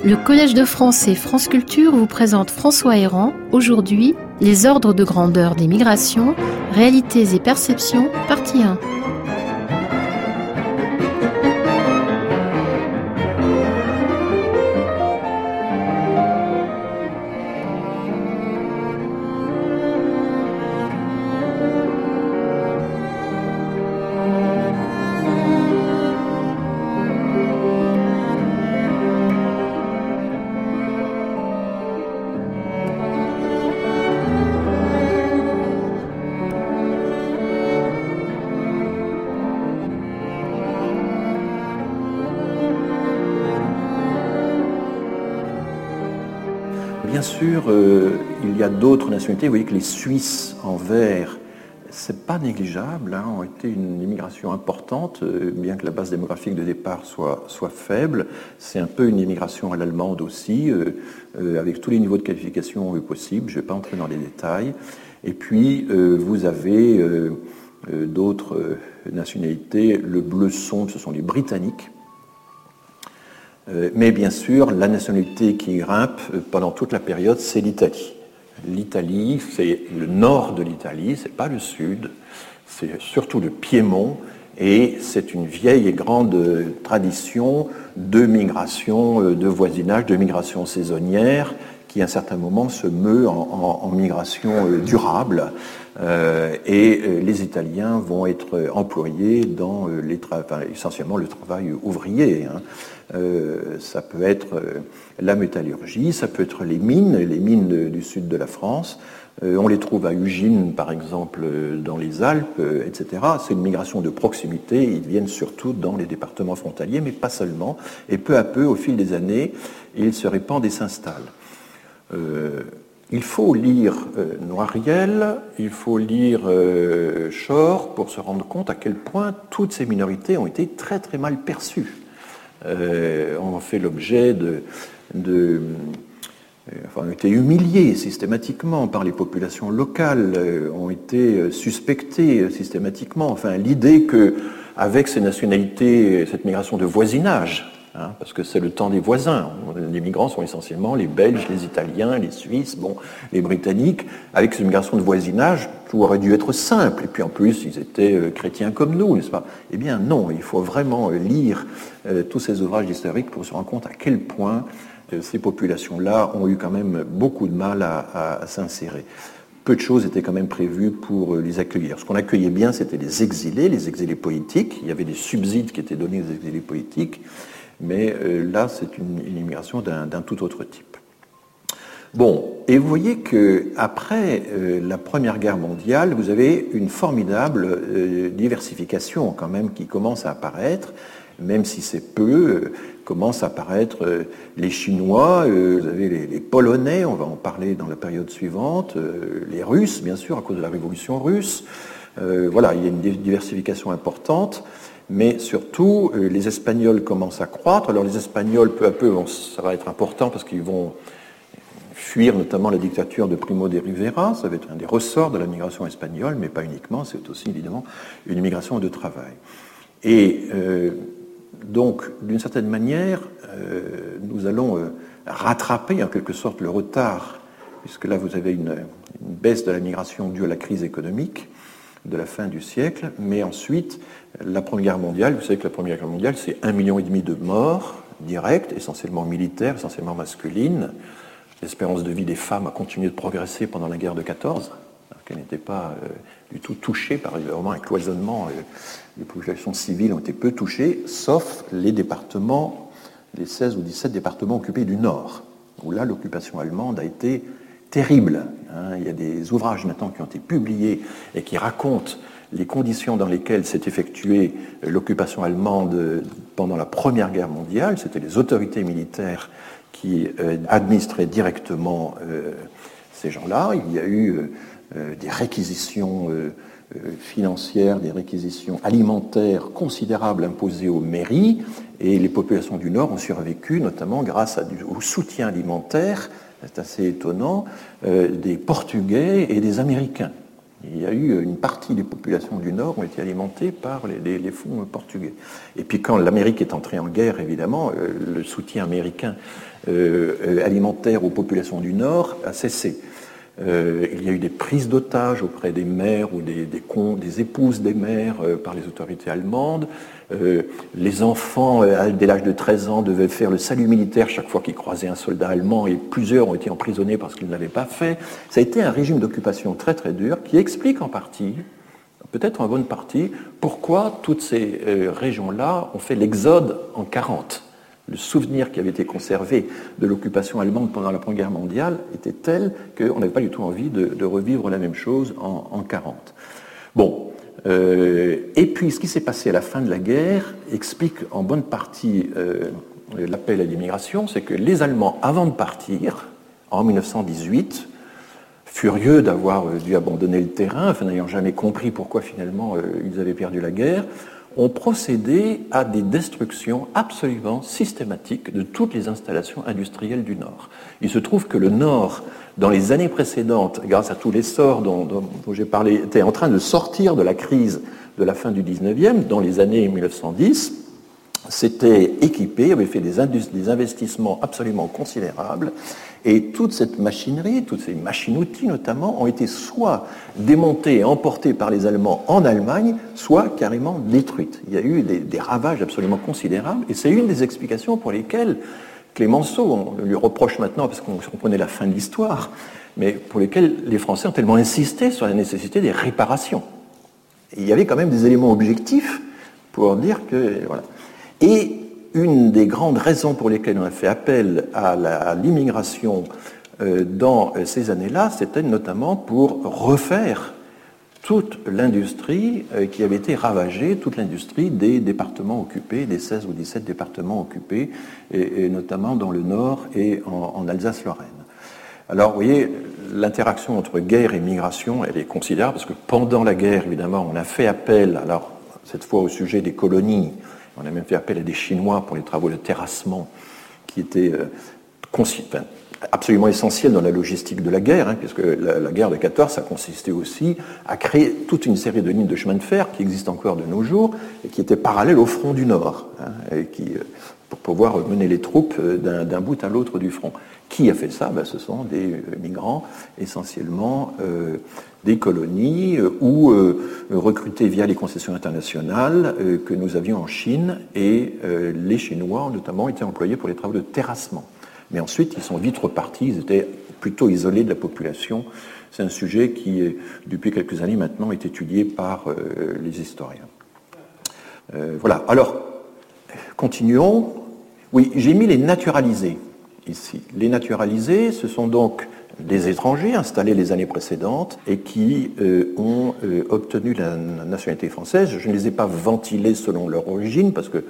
Le Collège de France et France Culture vous présente François Héran. Aujourd'hui, les ordres de grandeur des migrations, réalités et perceptions, partie 1. Bien sûr, il y a d'autres nationalités. Vous voyez que les Suisses en vert, c'est pas négligeable, ont été une immigration importante, bien que la base démographique de départ soit faible. C'est un peu une immigration à l'allemande aussi, avec tous les niveaux de qualification possibles. Je ne vais pas entrer dans les détails. Et puis, vous avez d'autres nationalités. Le bleu sombre, ce sont les Britanniques. Mais bien sûr, la nationalité qui grimpe pendant toute la période, c'est l'Italie. L'Italie, c'est le nord de l'Italie, c'est pas le sud, c'est surtout le Piémont, et c'est une vieille et grande tradition de migration, de voisinage, de migration saisonnière, qui à un certain moment se meut en migration durable. Et les Italiens vont être employés dans essentiellement le travail ouvrier. Ça peut être la métallurgie, ça peut être les mines du sud de la France. On les trouve à Ugine, par exemple, dans les Alpes, etc. C'est une migration de proximité. Ils viennent surtout dans les départements frontaliers, mais pas seulement. Et peu à peu, au fil des années, ils se répandent et s'installent. Il faut lire Noiriel, il faut lire Shore pour se rendre compte à quel point toutes ces minorités ont été très très mal perçues. Ont fait l'objet ont été humiliés systématiquement par les populations locales, ont été suspectés systématiquement. Enfin, l'idée que avec ces nationalités, cette migration de voisinage, parce que c'est le temps des voisins. Les migrants sont essentiellement les Belges, les Italiens, les Suisses, les Britanniques. Avec cette migration de voisinage, tout aurait dû être simple. Et puis en plus, ils étaient chrétiens comme nous, n'est-ce pas ? Eh bien non, il faut vraiment lire tous ces ouvrages historiques pour se rendre compte à quel point ces populations-là ont eu quand même beaucoup de mal à s'insérer. Peu de choses étaient quand même prévues pour les accueillir. Ce qu'on accueillait bien, c'était les exilés politiques. Il y avait des subsides qui étaient donnés aux exilés politiques. Mais là, c'est une immigration d'un tout autre type. Et vous voyez qu'après la Première Guerre mondiale, vous avez une formidable diversification quand même qui commence à apparaître, même si c'est peu, commencent à apparaître les Chinois, vous avez les Polonais, on va en parler dans la période suivante, les Russes, bien sûr, à cause de la Révolution russe. Voilà, il y a une diversification importante. Mais surtout, les Espagnols commencent à croître. Alors les Espagnols, peu à peu, ça va être important parce qu'ils vont fuir notamment la dictature de Primo de Rivera. Ça va être un des ressorts de la migration espagnole, mais pas uniquement. C'est aussi évidemment une immigration de travail. Et donc, d'une certaine manière, nous allons rattraper en quelque sorte le retard, puisque là vous avez une baisse de la migration due à la crise économique de la fin du siècle, mais ensuite, la Première Guerre mondiale, vous savez que la Première Guerre mondiale, c'est 1,5 million de morts directes, essentiellement militaires, essentiellement masculines. L'espérance de vie des femmes a continué de progresser pendant la guerre de 14, alors qu'elle n'était pas du tout touchée par vraiment un cloisonnement. Les populations civiles ont été peu touchées, sauf les départements, les 16 ou 17 départements occupés du Nord, où là, l'occupation allemande a été terrible. Il y a des ouvrages maintenant qui ont été publiés et qui racontent les conditions dans lesquelles s'est effectuée l'occupation allemande pendant la Première Guerre mondiale. C'était les autorités militaires qui administraient directement ces gens-là. Il y a eu des réquisitions financières, des réquisitions alimentaires considérables imposées aux mairies, et les populations du Nord ont survécu, notamment grâce au soutien alimentaire, c'est assez étonnant, des Portugais et des Américains. Il y a eu une partie des populations du Nord ont été alimentées par les fonds portugais. Et puis quand l'Amérique est entrée en guerre, évidemment, le soutien américain alimentaire aux populations du Nord a cessé. Il y a eu des prises d'otages auprès des mères ou des épouses des mères par les autorités allemandes. Les enfants, dès l'âge de 13 ans, devaient faire le salut militaire chaque fois qu'ils croisaient un soldat allemand et plusieurs ont été emprisonnés parce qu'ils ne l'avaient pas fait. Ça a été un régime d'occupation très très dur qui explique en partie, peut-être en bonne partie, pourquoi toutes ces régions-là ont fait l'exode en 1940. Le souvenir qui avait été conservé de l'occupation allemande pendant la Première Guerre mondiale était tel qu'on n'avait pas du tout envie de revivre la même chose en 1940. Bon. Et puis, ce qui s'est passé à la fin de la guerre explique en bonne partie l'appel à l'immigration, c'est que les Allemands, avant de partir, en 1918, furieux d'avoir dû abandonner le terrain, enfin, n'ayant jamais compris pourquoi finalement ils avaient perdu la guerre, ont procédé à des destructions absolument systématiques de toutes les installations industrielles du Nord. Il se trouve que le Nord, dans les années précédentes, grâce à tout l'essor dont j'ai parlé, était en train de sortir de la crise de la fin du 19e, dans les années 1910, s'était équipé, avait fait des investissements absolument considérables, et toute cette machinerie, toutes ces machines-outils notamment, ont été soit démontées et emportées par les Allemands en Allemagne, soit carrément détruites. Il y a eu des ravages absolument considérables, et c'est une des explications pour lesquelles Clémenceau, on lui reproche maintenant parce qu'on connaît la fin de l'histoire, mais pour lesquels les Français ont tellement insisté sur la nécessité des réparations. Et il y avait quand même des éléments objectifs pour dire que... Voilà. Et une des grandes raisons pour lesquelles on a fait appel à l'immigration dans ces années-là, c'était notamment pour refaire toute l'industrie qui avait été ravagée, toute l'industrie des départements occupés, des 16 ou 17 départements occupés, et notamment dans le Nord et en Alsace-Lorraine. Alors, vous voyez, l'interaction entre guerre et migration, elle est considérable, parce que pendant la guerre, évidemment, on a fait appel, alors cette fois au sujet des colonies, on a même fait appel à des Chinois pour les travaux de terrassement qui étaient absolument essentiels dans la logistique de la guerre, puisque la guerre de 14, ça consistait aussi à créer toute une série de lignes de chemin de fer qui existent encore de nos jours et qui étaient parallèles au front du Nord, et pour pouvoir mener les troupes d'un bout à l'autre du front. Qui a fait ça ? Ce sont des migrants, essentiellement des colonies ou recrutés via les concessions internationales que nous avions en Chine, et les Chinois, notamment, étaient employés pour les travaux de terrassement. Mais ensuite, ils sont vite repartis, ils étaient plutôt isolés de la population. C'est un sujet qui, depuis quelques années maintenant, est étudié par les historiens. Voilà. Alors, continuons. Oui, j'ai mis les naturalisés ici. Les naturalisés, ce sont donc des étrangers installés les années précédentes et qui ont obtenu la nationalité française. Je ne les ai pas ventilés selon leur origine parce que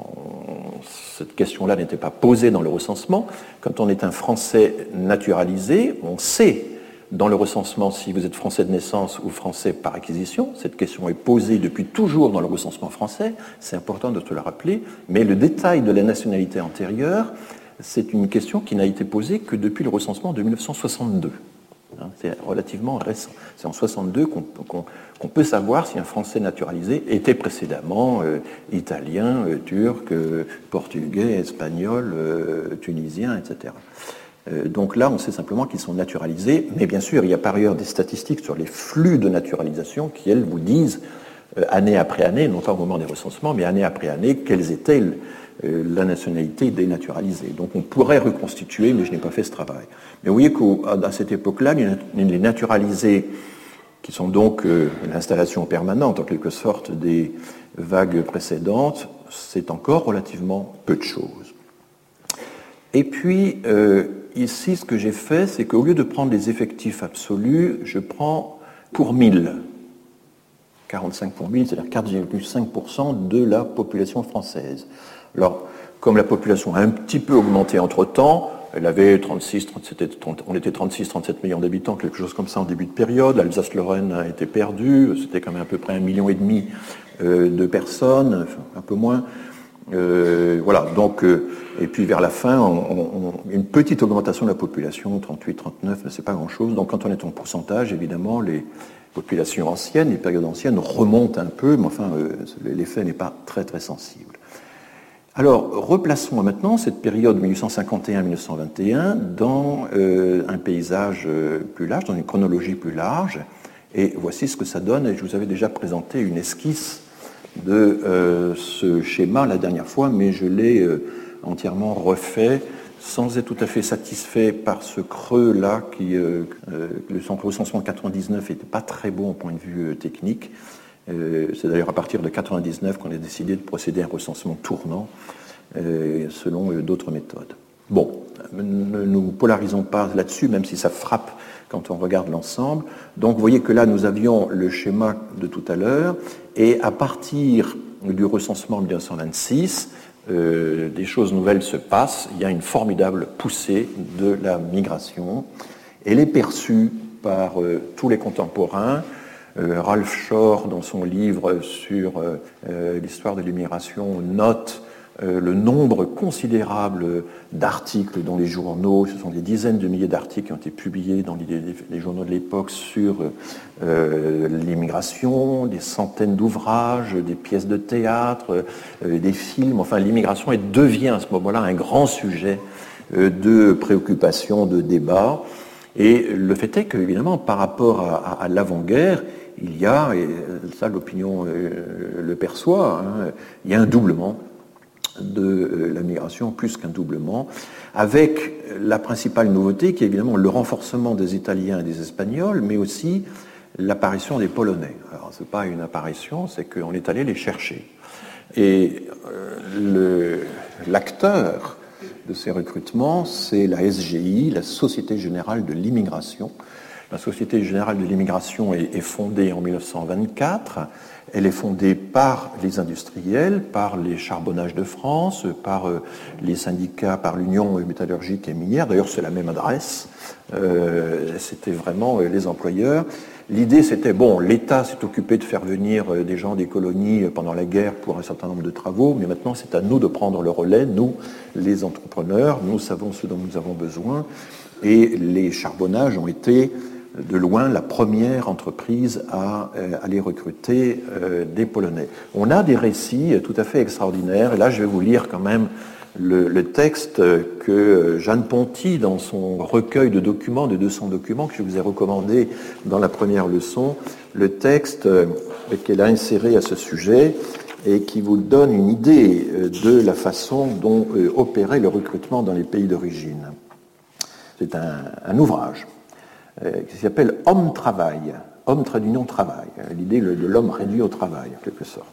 cette question-là n'était pas posée dans le recensement. Quand on est un Français naturalisé, on sait dans le recensement si vous êtes Français de naissance ou Français par acquisition. Cette question est posée depuis toujours dans le recensement français. C'est important de te le rappeler. Mais le détail de la nationalité antérieure, c'est une question qui n'a été posée que depuis le recensement de 1962. C'est relativement récent. C'est en 1962 qu'on peut savoir si un Français naturalisé était précédemment italien, turc, portugais, espagnol, tunisien, etc. Donc là, on sait simplement qu'ils sont naturalisés, mais bien sûr, il y a par ailleurs des statistiques sur les flux de naturalisation qui, elles, vous disent, année après année, non pas au moment des recensements, mais année après année, quelles étaient la nationalité des naturalisés. Donc on pourrait reconstituer, mais je n'ai pas fait ce travail. Mais vous voyez qu'à cette époque-là, les naturalisés, qui sont donc l'installation permanente, en quelque sorte, des vagues précédentes, c'est encore relativement peu de choses. Et puis, ici, ce que j'ai fait, c'est qu'au lieu de prendre les effectifs absolus, je prends pour 1000. 45 pour 1000, c'est-à-dire 4,5% de la population française. Alors, comme la population a un petit peu augmenté entre-temps, elle avait on était 36-37 millions d'habitants, quelque chose comme ça en début de période. L'Alsace-Lorraine a été perdue, c'était quand même à peu près 1,5 million de personnes, un peu moins. Voilà, donc, et puis vers la fin, une petite augmentation de la population, 38-39, mais c'est pas grand-chose. Donc quand on est en pourcentage, évidemment, populations anciennes, les périodes anciennes remontent un peu, mais enfin, l'effet n'est pas très très sensible. Alors, replaçons maintenant cette période 1851-1921 dans un paysage plus large, dans une chronologie plus large, et voici ce que ça donne. Et je vous avais déjà présenté une esquisse de ce schéma la dernière fois, mais je l'ai entièrement refait sans être tout à fait satisfait par ce creux-là, le recensement 99 n'était pas très bon au point de vue technique. C'est d'ailleurs à partir de 99 qu'on a décidé de procéder à un recensement tournant selon d'autres méthodes. Bon, ne nous polarisons pas là-dessus, même si ça frappe quand on regarde l'ensemble. Donc vous voyez que là, nous avions le schéma de tout à l'heure, et à partir du recensement 1926, des choses nouvelles se passent. Il y a une formidable poussée de la migration. Elle est perçue par tous les contemporains. Ralph Shore, dans son livre sur l'histoire de l'immigration, note le nombre considérable d'articles dans les journaux. Ce sont des dizaines de milliers d'articles qui ont été publiés dans les journaux de l'époque sur l'immigration, des centaines d'ouvrages, des pièces de théâtre, des films. Enfin, l'immigration devient à ce moment-là un grand sujet de préoccupation, de débat. Et le fait est qu'évidemment, par rapport à l'avant-guerre, il y a, et ça l'opinion le perçoit, il y a un doublement de la migration, plus qu'un doublement, avec la principale nouveauté qui est évidemment le renforcement des Italiens et des Espagnols, mais aussi l'apparition des Polonais. Alors ce n'est pas une apparition, c'est qu'on est allé les chercher. Et l'acteur de ces recrutements, c'est la SGI, la Société Générale de l'Immigration. La Société Générale de l'Immigration est fondée en 1924. Elle est fondée par les industriels, par les Charbonnages de France, par les syndicats, par l'Union métallurgique et minière. D'ailleurs, c'est la même adresse. C'était vraiment les employeurs. L'idée, c'était, bon, l'État s'est occupé de faire venir des gens des colonies pendant la guerre pour un certain nombre de travaux, mais maintenant, c'est à nous de prendre le relais, nous, les entrepreneurs. Nous savons ce dont nous avons besoin. Et les Charbonnages ont été de loin la première entreprise à aller recruter des Polonais. On a des récits tout à fait extraordinaires, et là je vais vous lire quand même le texte que Jeanne Ponty, dans son recueil de documents, de 200 documents que je vous ai recommandé dans la première leçon, le texte qu'elle a inséré à ce sujet et qui vous donne une idée de la façon dont opérait le recrutement dans les pays d'origine. C'est un ouvrage qui s'appelle « Homme-travail », homme trait d'union travail, l'idée de l'homme réduit au travail, en quelque sorte,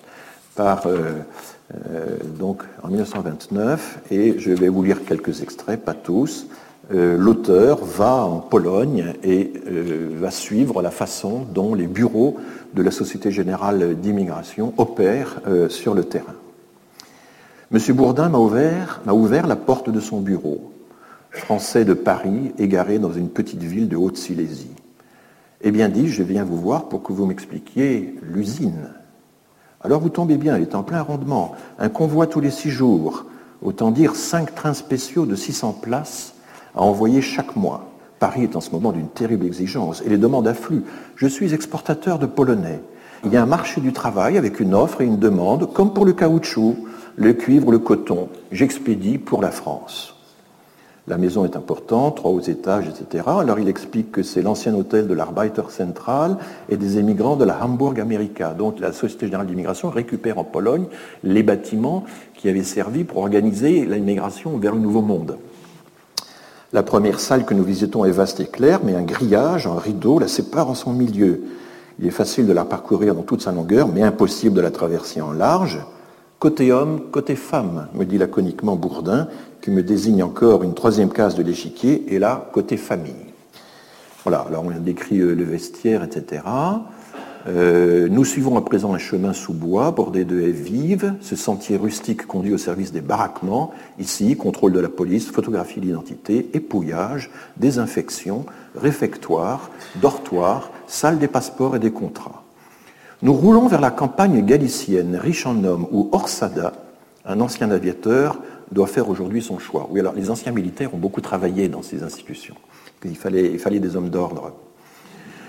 donc en 1929, et je vais vous lire quelques extraits, pas tous. L'auteur va en Pologne et va suivre la façon dont les bureaux de la Société Générale d'Immigration opèrent sur le terrain. Monsieur Bourdin m'a ouvert la porte de son bureau. Français de Paris, égaré dans une petite ville de Haute-Silésie. Eh bien, dis-je, je viens vous voir pour que vous m'expliquiez l'usine. Alors vous tombez bien, elle est en plein rendement. Un convoi tous les 6 jours, autant dire 5 trains spéciaux de 600 places à envoyer chaque mois. Paris est en ce moment d'une terrible exigence et les demandes affluent. Je suis exportateur de Polonais. Il y a un marché du travail avec une offre et une demande, comme pour le caoutchouc, le cuivre, le coton. J'expédie pour la France. La maison est importante, 3 hauts étages, etc. Alors il explique que c'est l'ancien hôtel de l'Arbeiter Central et des émigrants de la Hamburg America. Donc la Société Générale d'Immigration récupère en Pologne les bâtiments qui avaient servi pour organiser l'immigration vers le Nouveau Monde. La première salle que nous visitons est vaste et claire, mais un grillage, un rideau la sépare en son milieu. Il est facile de la parcourir dans toute sa longueur, mais impossible de la traverser en large. Côté homme, côté femme, me dit laconiquement Bourdin, qui me désigne encore une 3e case de l'échiquier, et là, côté famille. Voilà, alors on a décrit le vestiaire, etc. Nous suivons à présent un chemin sous bois, bordé de haies vives. Ce sentier rustique conduit au service des baraquements. Ici, contrôle de la police, photographie d'identité, épouillage, désinfection, réfectoire, dortoir, salle des passeports et des contrats. Nous roulons vers la campagne galicienne, riche en hommes, où Orsada, un ancien aviateur, doit faire aujourd'hui son choix. Oui, alors les anciens militaires ont beaucoup travaillé dans ces institutions. Il fallait des hommes d'ordre.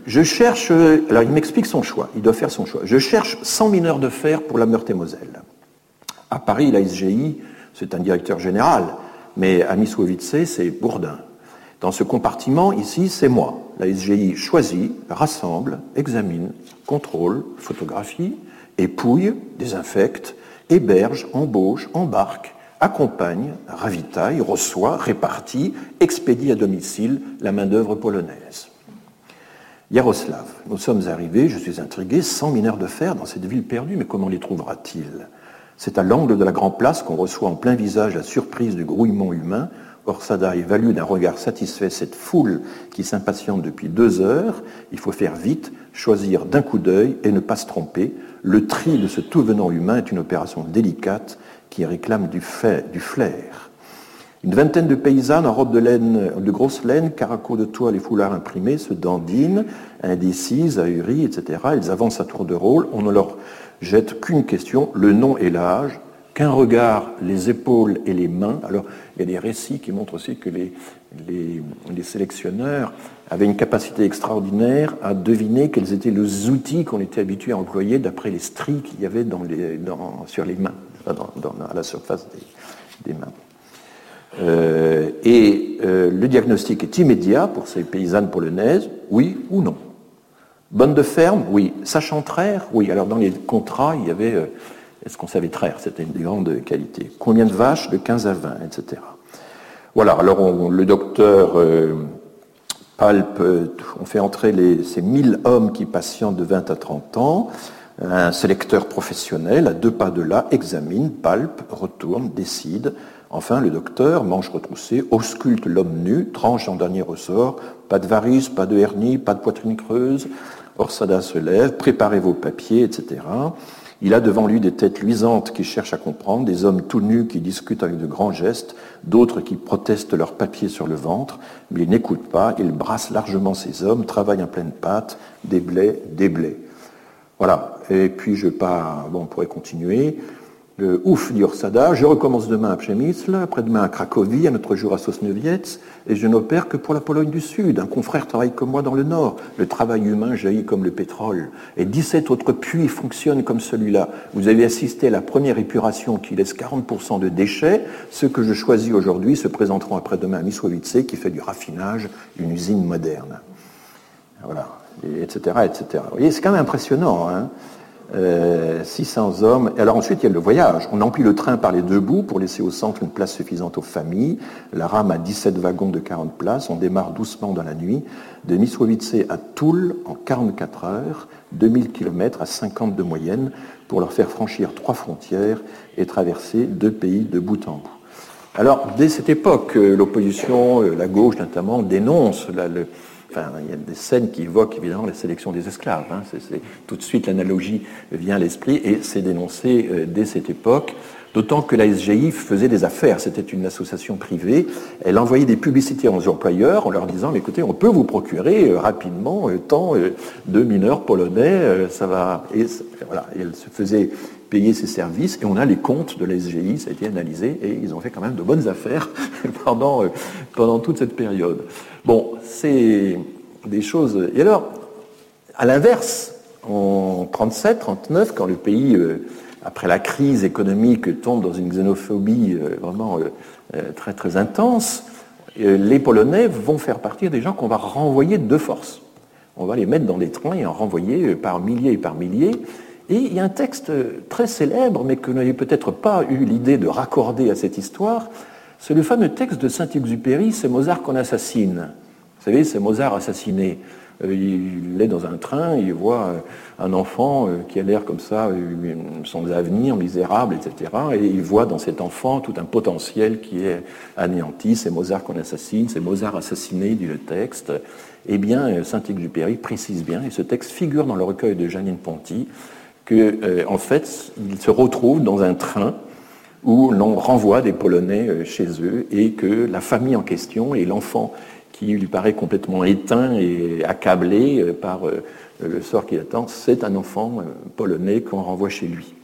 Je cherche, alors il m'explique son choix, il doit faire son choix. Je cherche 100 mineurs de fer pour la Meurthe-et-Moselle. À Paris, la SGI, c'est un directeur général, mais à Mysłowice, c'est Bourdin. Dans ce compartiment, ici, c'est moi. La SGI choisit, rassemble, examine, contrôle, photographie, épouille, désinfecte, héberge, embauche, embarque, accompagne, ravitaille, reçoit, répartit, expédie à domicile la main-d'œuvre polonaise. Yaroslav, nous sommes arrivés, je suis intrigué, 100 mineurs de fer dans cette ville perdue, mais comment les trouvera-t-il ? C'est à l'angle de la Grand Place qu'on reçoit en plein visage la surprise du grouillement humain. Orsada évalue d'un regard satisfait cette foule qui s'impatiente depuis 2 heures. Il faut faire vite, choisir d'un coup d'œil et ne pas se tromper. Le tri de ce tout venant humain est une opération délicate qui réclame du flair. Une vingtaine de paysannes en robe de grosse laine, caraco de toile et foulards imprimés se dandinent, indécises, ahuries, etc. Elles avancent à tour de rôle. On ne leur jette qu'une question, le nom et l'âge. Qu'un regard, les épaules et les mains. Alors, il y a des récits qui montrent aussi que les sélectionneurs avaient une capacité extraordinaire à deviner quels étaient les outils qu'on était habitué à employer d'après les stries qu'il y avait sur les mains, à la surface des mains. Le diagnostic est immédiat pour ces paysannes polonaises, oui ou non. Bonne de ferme, oui. Sachant traire, oui. Alors, dans les contrats, il y avait... Est-ce qu'on savait traire? C'était une des grandes qualités. Combien de vaches? De 15 à 20, etc. Voilà, alors le docteur palpe, on fait entrer ces 1000 hommes qui patientent de 20 à 30 ans, un sélecteur professionnel, à 2 pas de là, examine, palpe, retourne, décide. Enfin, le docteur, manche retroussée, ausculte l'homme nu, tranche en dernier ressort, pas de varices, pas de hernie, pas de poitrine creuse. Orsada se lève, préparez vos papiers, etc. Il a devant lui des têtes luisantes qui cherchent à comprendre, des hommes tout nus qui discutent avec de grands gestes, d'autres qui protestent leurs papiers sur le ventre, mais il n'écoute pas, il brasse largement ces hommes, travaille en pleine pâte, des blés. Voilà, et puis on pourrait continuer. Ouf, dit Orsada, je recommence demain à Przemysl, après-demain à Cracovie, un autre jour à Sosnowiec, et je n'opère que pour la Pologne du Sud. Un confrère travaille comme moi dans le Nord. Le travail humain jaillit comme le pétrole. Et 17 autres puits fonctionnent comme celui-là. Vous avez assisté à la première épuration qui laisse 40% de déchets. Ceux que je choisis aujourd'hui se présenteront après-demain à Mysłowice, qui fait du raffinage, une usine moderne. Voilà, etc., etc. Vous voyez, c'est quand même impressionnant, hein. 600 hommes. Et alors ensuite, il y a le voyage. On emplit le train par les 2 bouts pour laisser au centre une place suffisante aux familles. La rame a 17 wagons de 40 places. On démarre doucement dans la nuit. De Mysłowice à Toul en 44 heures, 2000 km à 50 de moyenne, pour leur faire franchir 3 frontières et traverser 2 pays de bout en bout. Alors, dès cette époque, l'opposition, la gauche notamment, dénonce il y a des scènes qui évoquent évidemment la sélection des esclaves. Hein. Tout de suite, l'analogie vient à l'esprit et c'est dénoncé dès cette époque, d'autant que la SGI faisait des affaires. C'était une association privée. Elle envoyait des publicités aux employeurs en leur disant « Écoutez, on peut vous procurer rapidement tant de mineurs polonais, ça va... » Et voilà, et elle se faisait payer ses services et on a les comptes de la SGI, ça a été analysé et ils ont fait quand même de bonnes affaires pendant toute cette période. Bon, c'est des choses... Et alors, à l'inverse, en 37, 39, quand le pays, après la crise économique, tombe dans une xénophobie vraiment très très intense, les Polonais vont faire partie des gens qu'on va renvoyer de force. On va les mettre dans des trains et en renvoyer par milliers et par milliers. Et il y a un texte très célèbre, mais que vous n'avez peut-être pas eu l'idée de raccorder à cette histoire, c'est le fameux texte de Saint-Exupéry, c'est Mozart qu'on assassine. Vous savez, c'est Mozart assassiné. Il est dans un train, il voit un enfant qui a l'air comme ça, sans avenir, misérable, etc. Et il voit dans cet enfant tout un potentiel qui est anéanti. C'est Mozart qu'on assassine, c'est Mozart assassiné, dit le texte. Eh bien, Saint-Exupéry précise bien, et ce texte figure dans le recueil de Jeanine Ponty, que, en fait, il se retrouve dans un train où l'on renvoie des Polonais chez eux et que la famille en question et l'enfant qui lui paraît complètement éteint et accablé par le sort qui attend, c'est un enfant polonais qu'on renvoie chez lui.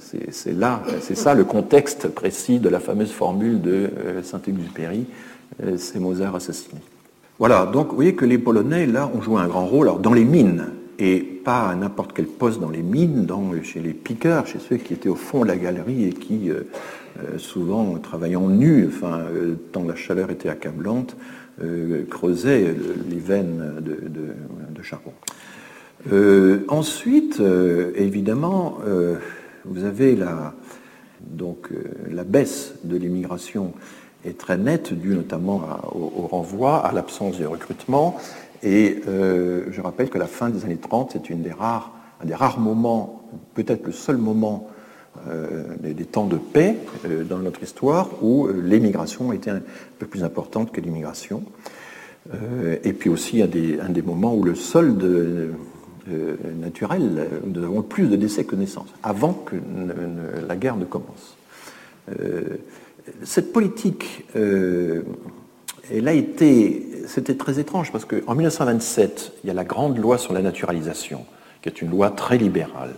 C'est ça le contexte précis de la fameuse formule de Saint-Exupéry, c'est Mozart assassiné. Voilà, donc vous voyez que les Polonais, là, ont joué un grand rôle dans les mines, et pas à n'importe quel poste dans les mines, chez les piqueurs, chez ceux qui étaient au fond de la galerie et qui, souvent travaillant nus, tant la chaleur était accablante, creusaient les veines de charbon. Ensuite, évidemment, vous avez la baisse de l'immigration est très nette, due notamment au renvoi, à l'absence de recrutement. Et je rappelle que la fin des années 30, c'est un des rares moments, peut-être le seul moment des temps de paix dans notre histoire, où l'émigration était un peu plus importante que l'immigration. Et puis aussi un des moments où le solde naturel, nous avons plus de décès que de naissances, avant que la guerre ne commence. Cette politique, c'était très étrange, parce qu'en 1927, il y a la grande loi sur la naturalisation, qui est une loi très libérale.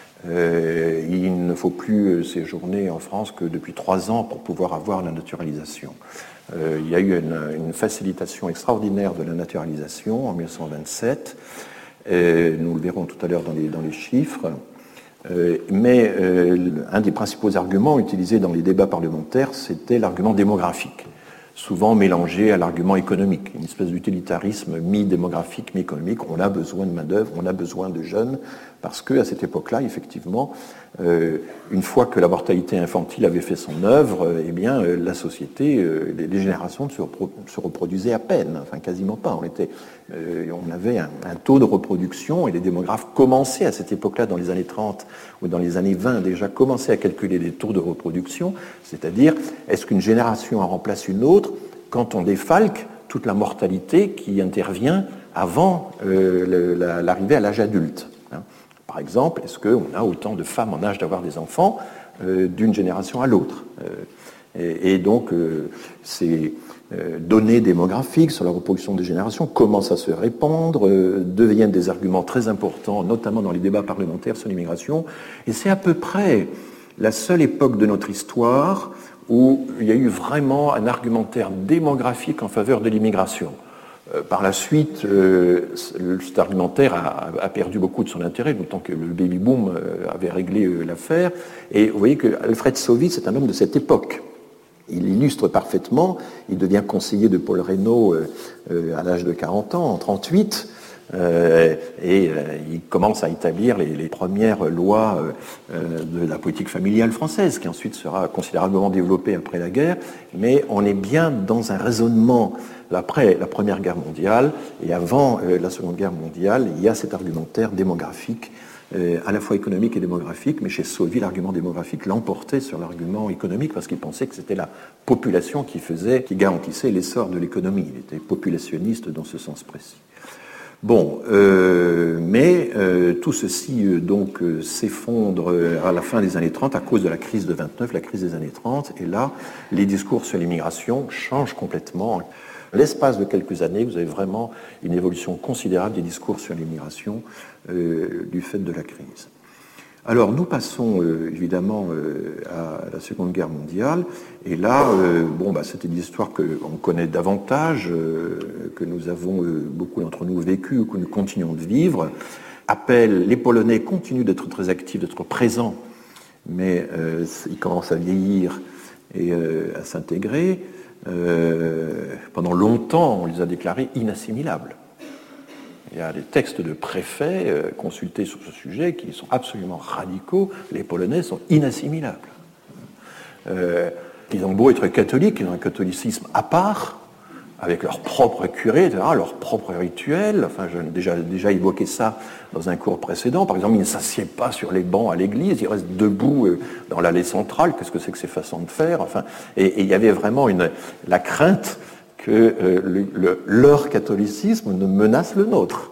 Il ne faut plus séjourner en France que depuis 3 ans pour pouvoir avoir la naturalisation. Il y a eu une facilitation extraordinaire de la naturalisation en 1927. Nous le verrons tout à l'heure dans les chiffres. Mais un des principaux arguments utilisés dans les débats parlementaires, c'était l'argument démographique, souvent mélangé à l'argument économique, une espèce d'utilitarisme mi-démographique, mi-économique. On a besoin de main-d'œuvre, on a besoin de jeunes, parce qu'à cette époque-là, effectivement, une fois que la mortalité infantile avait fait son œuvre, la société, les générations se reproduisaient à peine, quasiment pas. On avait un taux de reproduction, et les démographes commençaient à cette époque-là, dans les années 30 ou dans les années 20, déjà commençaient à calculer les taux de reproduction, c'est-à-dire, est-ce qu'une génération en remplace une autre quand on défalque toute la mortalité qui intervient avant l'arrivée à l'âge adulte. Par exemple, est-ce qu'on a autant de femmes en âge d'avoir des enfants d'une génération à l'autre? Et donc, ces données démographiques sur la reproduction des générations commencent à se répandre, deviennent des arguments très importants, notamment dans les débats parlementaires sur l'immigration. Et c'est à peu près la seule époque de notre histoire où il y a eu vraiment un argumentaire démographique en faveur de l'immigration. Par la suite, cet argumentaire a perdu beaucoup de son intérêt, d'autant que le baby-boom avait réglé l'affaire. Et vous voyez que Alfred Sauvy, c'est un homme de cette époque. Il illustre parfaitement, il devient conseiller de Paul Reynaud à l'âge de 40 ans, en 1938, et il commence à établir les premières lois de la politique familiale française, qui ensuite sera considérablement développée après la guerre. Mais on est bien dans un raisonnement après la Première Guerre mondiale et avant la Seconde Guerre mondiale. Il y a cet argumentaire démographique, à la fois économique et démographique, mais chez Sauvy, l'argument démographique l'emportait sur l'argument économique, parce qu'il pensait que c'était la population qui garantissait l'essor de l'économie. Il était populationniste dans ce sens précis. Bon, mais tout ceci s'effondre à la fin des années 30 à cause de la crise de 29, la crise des années 30, et là, les discours sur l'immigration changent complètement. L'espace de quelques années, vous avez vraiment une évolution considérable des discours sur l'immigration du fait de la crise. Alors, nous passons évidemment à la Seconde Guerre mondiale, et là, c'était des histoires qu'on connaît davantage, que nous avons beaucoup d'entre nous vécues ou que nous continuons de vivre. Les Polonais continuent d'être très actifs, d'être présents, mais ils commencent à vieillir et à s'intégrer. Pendant longtemps, on les a déclarés inassimilables. Il y a des textes de préfets consultés sur ce sujet qui sont absolument radicaux. Les Polonais sont inassimilables. Ils ont beau être catholiques, ils ont un catholicisme à part, avec leur propre curé, etc., leur propre rituel. J'ai déjà évoqué ça dans un cours précédent. Par exemple, ils ne s'assiedent pas sur les bancs à l'église, ils restent debout dans l'allée centrale. Qu'est-ce que c'est que ces façons de faire? Et il y avait vraiment la crainte que leur catholicisme ne menace le nôtre.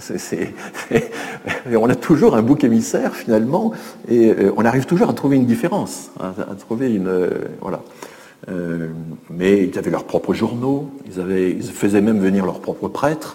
On a toujours un bouc émissaire, finalement, et on arrive toujours à trouver une différence, à trouver voilà. Mais ils avaient leurs propres journaux, ils faisaient même venir leurs propres prêtres.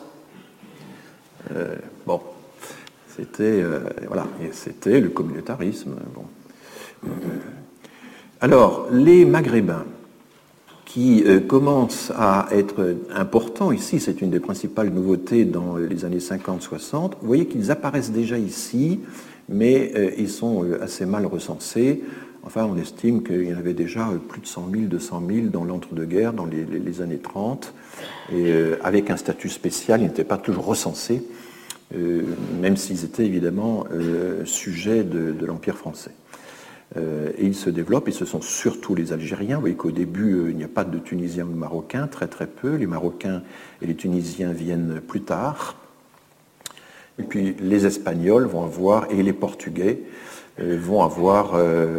C'était c'était le communautarisme. Alors, les Maghrébins. qui commence à être important ici, c'est une des principales nouveautés dans les années 50-60. Vous voyez qu'ils apparaissent déjà ici, mais ils sont assez mal recensés. Enfin, on estime qu'il y en avait déjà plus de 100 000, 200 000 dans l'entre-deux-guerres, dans les années 30, et avec un statut spécial, ils n'étaient pas toujours recensés, même s'ils étaient évidemment sujets de l'Empire français. Et ils se développent, et ce sont surtout les Algériens. Vous voyez qu'au début, il n'y a pas de Tunisiens ou de Marocains, très très peu. Les Marocains et les Tunisiens viennent plus tard. Et puis les Espagnols vont avoir, et les Portugais vont avoir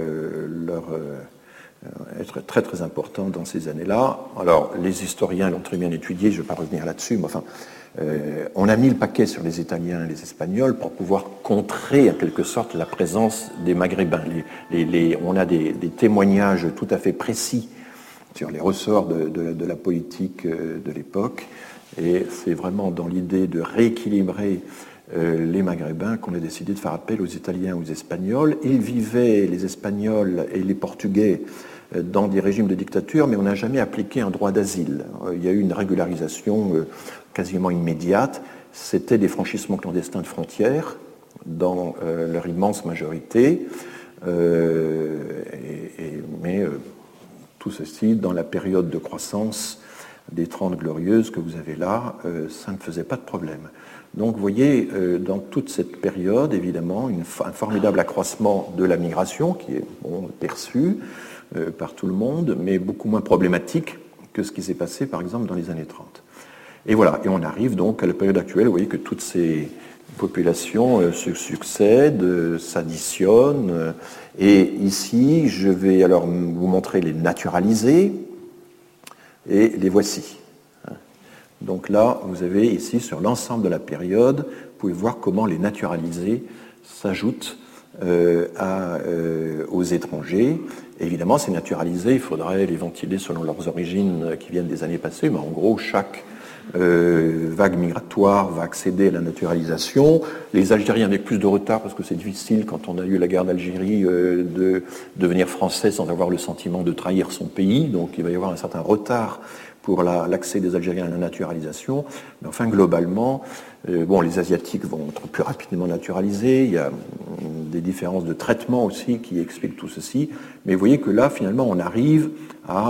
être très très importants dans ces années-là. Alors les historiens l'ont très bien étudié, je ne vais pas revenir là-dessus, mais enfin, on a mis le paquet sur les Italiens et les Espagnols pour pouvoir contrer en quelque sorte la présence des Maghrébins. On a des témoignages tout à fait précis sur les ressorts de la politique de l'époque, et c'est vraiment dans l'idée de rééquilibrer les Maghrébins qu'on a décidé de faire appel aux Italiens, aux Espagnols. Ils vivaient, les Espagnols et les Portugais, dans des régimes de dictature, mais on n'a jamais appliqué un droit d'asile. Il y a eu une régularisation quasiment immédiate. C'était des franchissements clandestins de frontières, dans leur immense majorité, mais tout ceci dans la période de croissance des 30 glorieuses que vous avez là, ça ne faisait pas de problème. Donc vous voyez, dans toute cette période, évidemment, un formidable accroissement de la migration qui est perçu par tout le monde, mais beaucoup moins problématique que ce qui s'est passé, par exemple, dans les années 30. Et voilà, et on arrive donc à la période actuelle. Vous voyez que toutes ces populations se succèdent, s'additionnent, et ici, je vais alors vous montrer les naturalisés, et les voici. Donc là, vous avez ici, sur l'ensemble de la période, vous pouvez voir comment les naturalisés s'ajoutent aux étrangers. Évidemment, ces naturalisés, il faudrait les ventiler selon leurs origines qui viennent des années passées, mais en gros, chaque vague migratoire va accéder à la naturalisation. Les Algériens avec plus de retard, parce que c'est difficile, quand on a eu la guerre d'Algérie, de devenir français sans avoir le sentiment de trahir son pays, donc il va y avoir un certain retard pour l'accès des Algériens à la naturalisation. Mais enfin, globalement, les Asiatiques vont être plus rapidement naturalisés. Il y a des différences de traitement aussi qui expliquent tout ceci. Mais vous voyez que là, finalement, on arrive à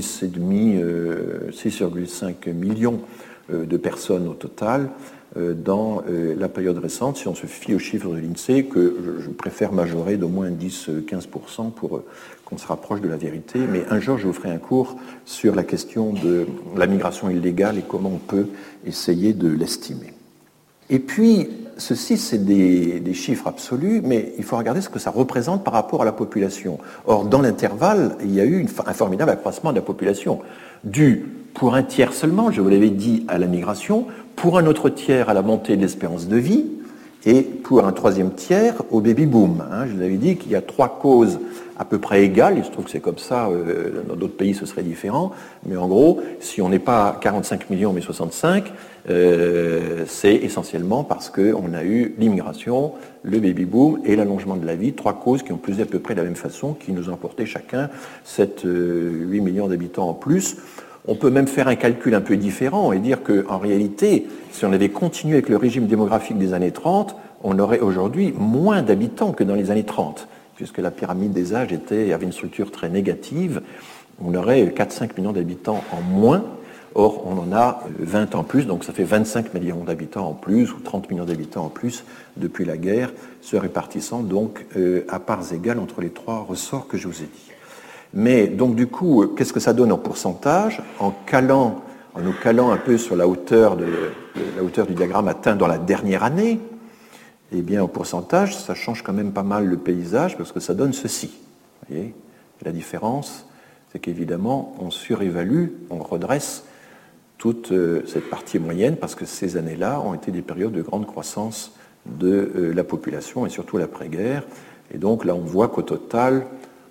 6,5 millions de personnes au total dans la période récente, si on se fie aux chiffres de l'INSEE, que je préfère majorer d'au moins 10-15% pour qu'on se rapproche de la vérité. Mais un jour, je vous ferai un cours sur la question de la migration illégale et comment on peut essayer de l'estimer. Et puis, ceci, c'est des chiffres absolus, mais il faut regarder ce que ça représente par rapport à la population. Or, dans l'intervalle, il y a eu un formidable accroissement de la population, dû pour un tiers seulement, je vous l'avais dit, à la migration, pour un autre tiers à la montée de l'espérance de vie, et pour un troisième tiers au baby-boom. Je vous avais dit qu'il y a 3 causes à peu près égales, il se trouve que c'est comme ça, dans d'autres pays ce serait différent, mais en gros, si on n'est pas à 45 millions mais 65, c'est essentiellement parce qu'on a eu l'immigration, le baby-boom et l'allongement de la vie, 3 causes qui ont pesé à peu près de la même façon, qui nous ont apporté chacun 8 millions d'habitants en plus. On peut même faire un calcul un peu différent et dire qu'en réalité, si on avait continué avec le régime démographique des années 30, on aurait aujourd'hui moins d'habitants que dans les années 30, puisque la pyramide des âges avait une structure très négative. On aurait 4-5 millions d'habitants en moins. Or, on en a 20 en plus, donc ça fait 25 millions d'habitants en plus, ou 30 millions d'habitants en plus depuis la guerre, se répartissant donc à parts égales entre les 3 ressorts que je vous ai dit. Mais donc du coup, qu'est-ce que ça donne en pourcentage ? En nous calant un peu sur la hauteur du diagramme atteint dans la dernière année, eh bien en pourcentage, ça change quand même pas mal le paysage parce que ça donne ceci. Vous voyez ? La différence, c'est qu'évidemment, on surévalue, on redresse toute cette partie moyenne parce que ces années-là ont été des périodes de grande croissance de la population et surtout l'après-guerre. Et donc là, on voit qu'au total,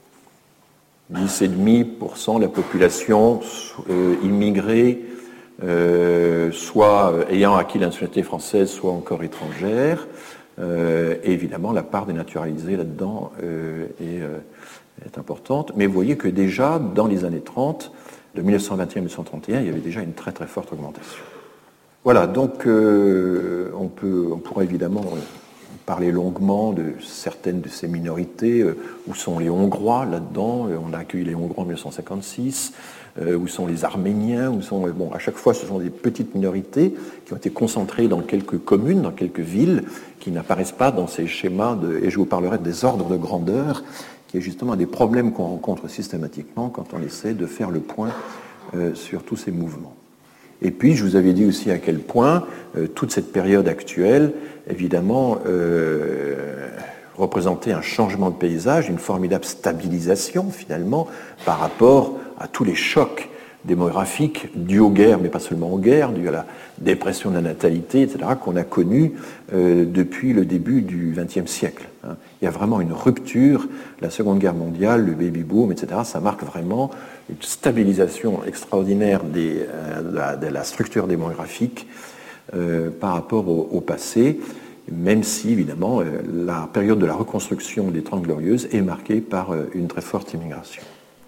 10,5% de la population immigrée, soit ayant acquis la nationalité française, soit encore étrangère. Et évidemment, la part des naturalisés là-dedans est importante. Mais vous voyez que déjà, dans les années 30, de 1921 à 1931, il y avait déjà une très très forte augmentation. Voilà, donc on pourrait évidemment parler longuement de certaines de ces minorités. Où sont les Hongrois là-dedans? On a accueilli les Hongrois en 1956. Où sont les Arméniens? À chaque fois, ce sont des petites minorités qui ont été concentrées dans quelques communes, dans quelques villes, qui n'apparaissent pas dans ces schémas, et je vous parlerai des ordres de grandeur, qui est justement un des problèmes qu'on rencontre systématiquement quand on essaie de faire le point sur tous ces mouvements. Et puis, je vous avais dit aussi à quel point toute cette période actuelle, évidemment, représentait un changement de paysage, une formidable stabilisation, finalement, par rapport à tous les chocs démographiques dus aux guerres, mais pas seulement aux guerres, dus à la dépression de la natalité, etc., qu'on a connue depuis le début du XXe siècle. Il y a vraiment une rupture, la Seconde Guerre mondiale, le baby-boom, etc., ça marque vraiment une stabilisation extraordinaire de la structure démographique par rapport au passé, même si, évidemment, la période de la reconstruction des Trente Glorieuses est marquée par une très forte immigration.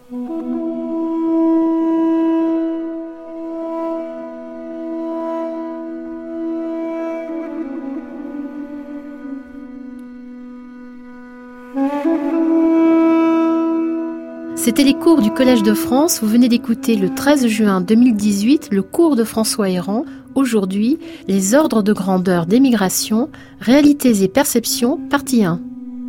C'était les cours du Collège de France. Vous venez d'écouter le 13 juin 2018 le cours de François Héran. Aujourd'hui, les ordres de grandeur d'émigration, réalités et perceptions, partie 1.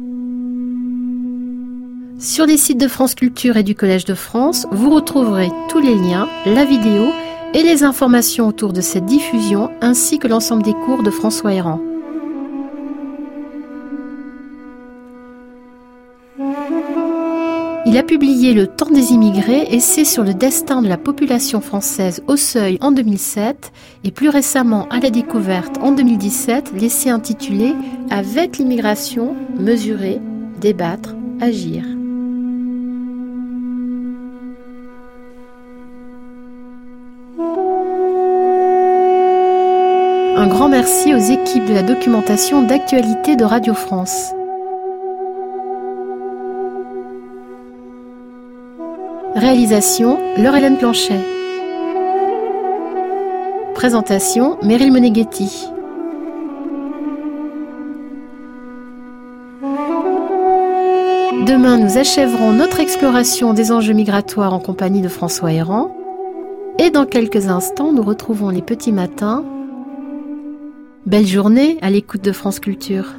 Sur les sites de France Culture et du Collège de France, vous retrouverez tous les liens, la vidéo et les informations autour de cette diffusion, ainsi que l'ensemble des cours de François Héran. Il a publié Le Temps des immigrés, essai sur le destin de la population française au Seuil en 2007 et plus récemment à la Découverte en 2017, l'essai intitulé « Avec l'immigration, mesurer, débattre, agir ». Un grand merci aux équipes de la documentation d'actualité de Radio France. Réalisation, Laure-Hélène Planchet. Présentation, Meryl Moneghetti. Demain, nous achèverons notre exploration des enjeux migratoires en compagnie de François Héran. Et dans quelques instants, nous retrouvons les petits matins. Belle journée à l'écoute de France Culture.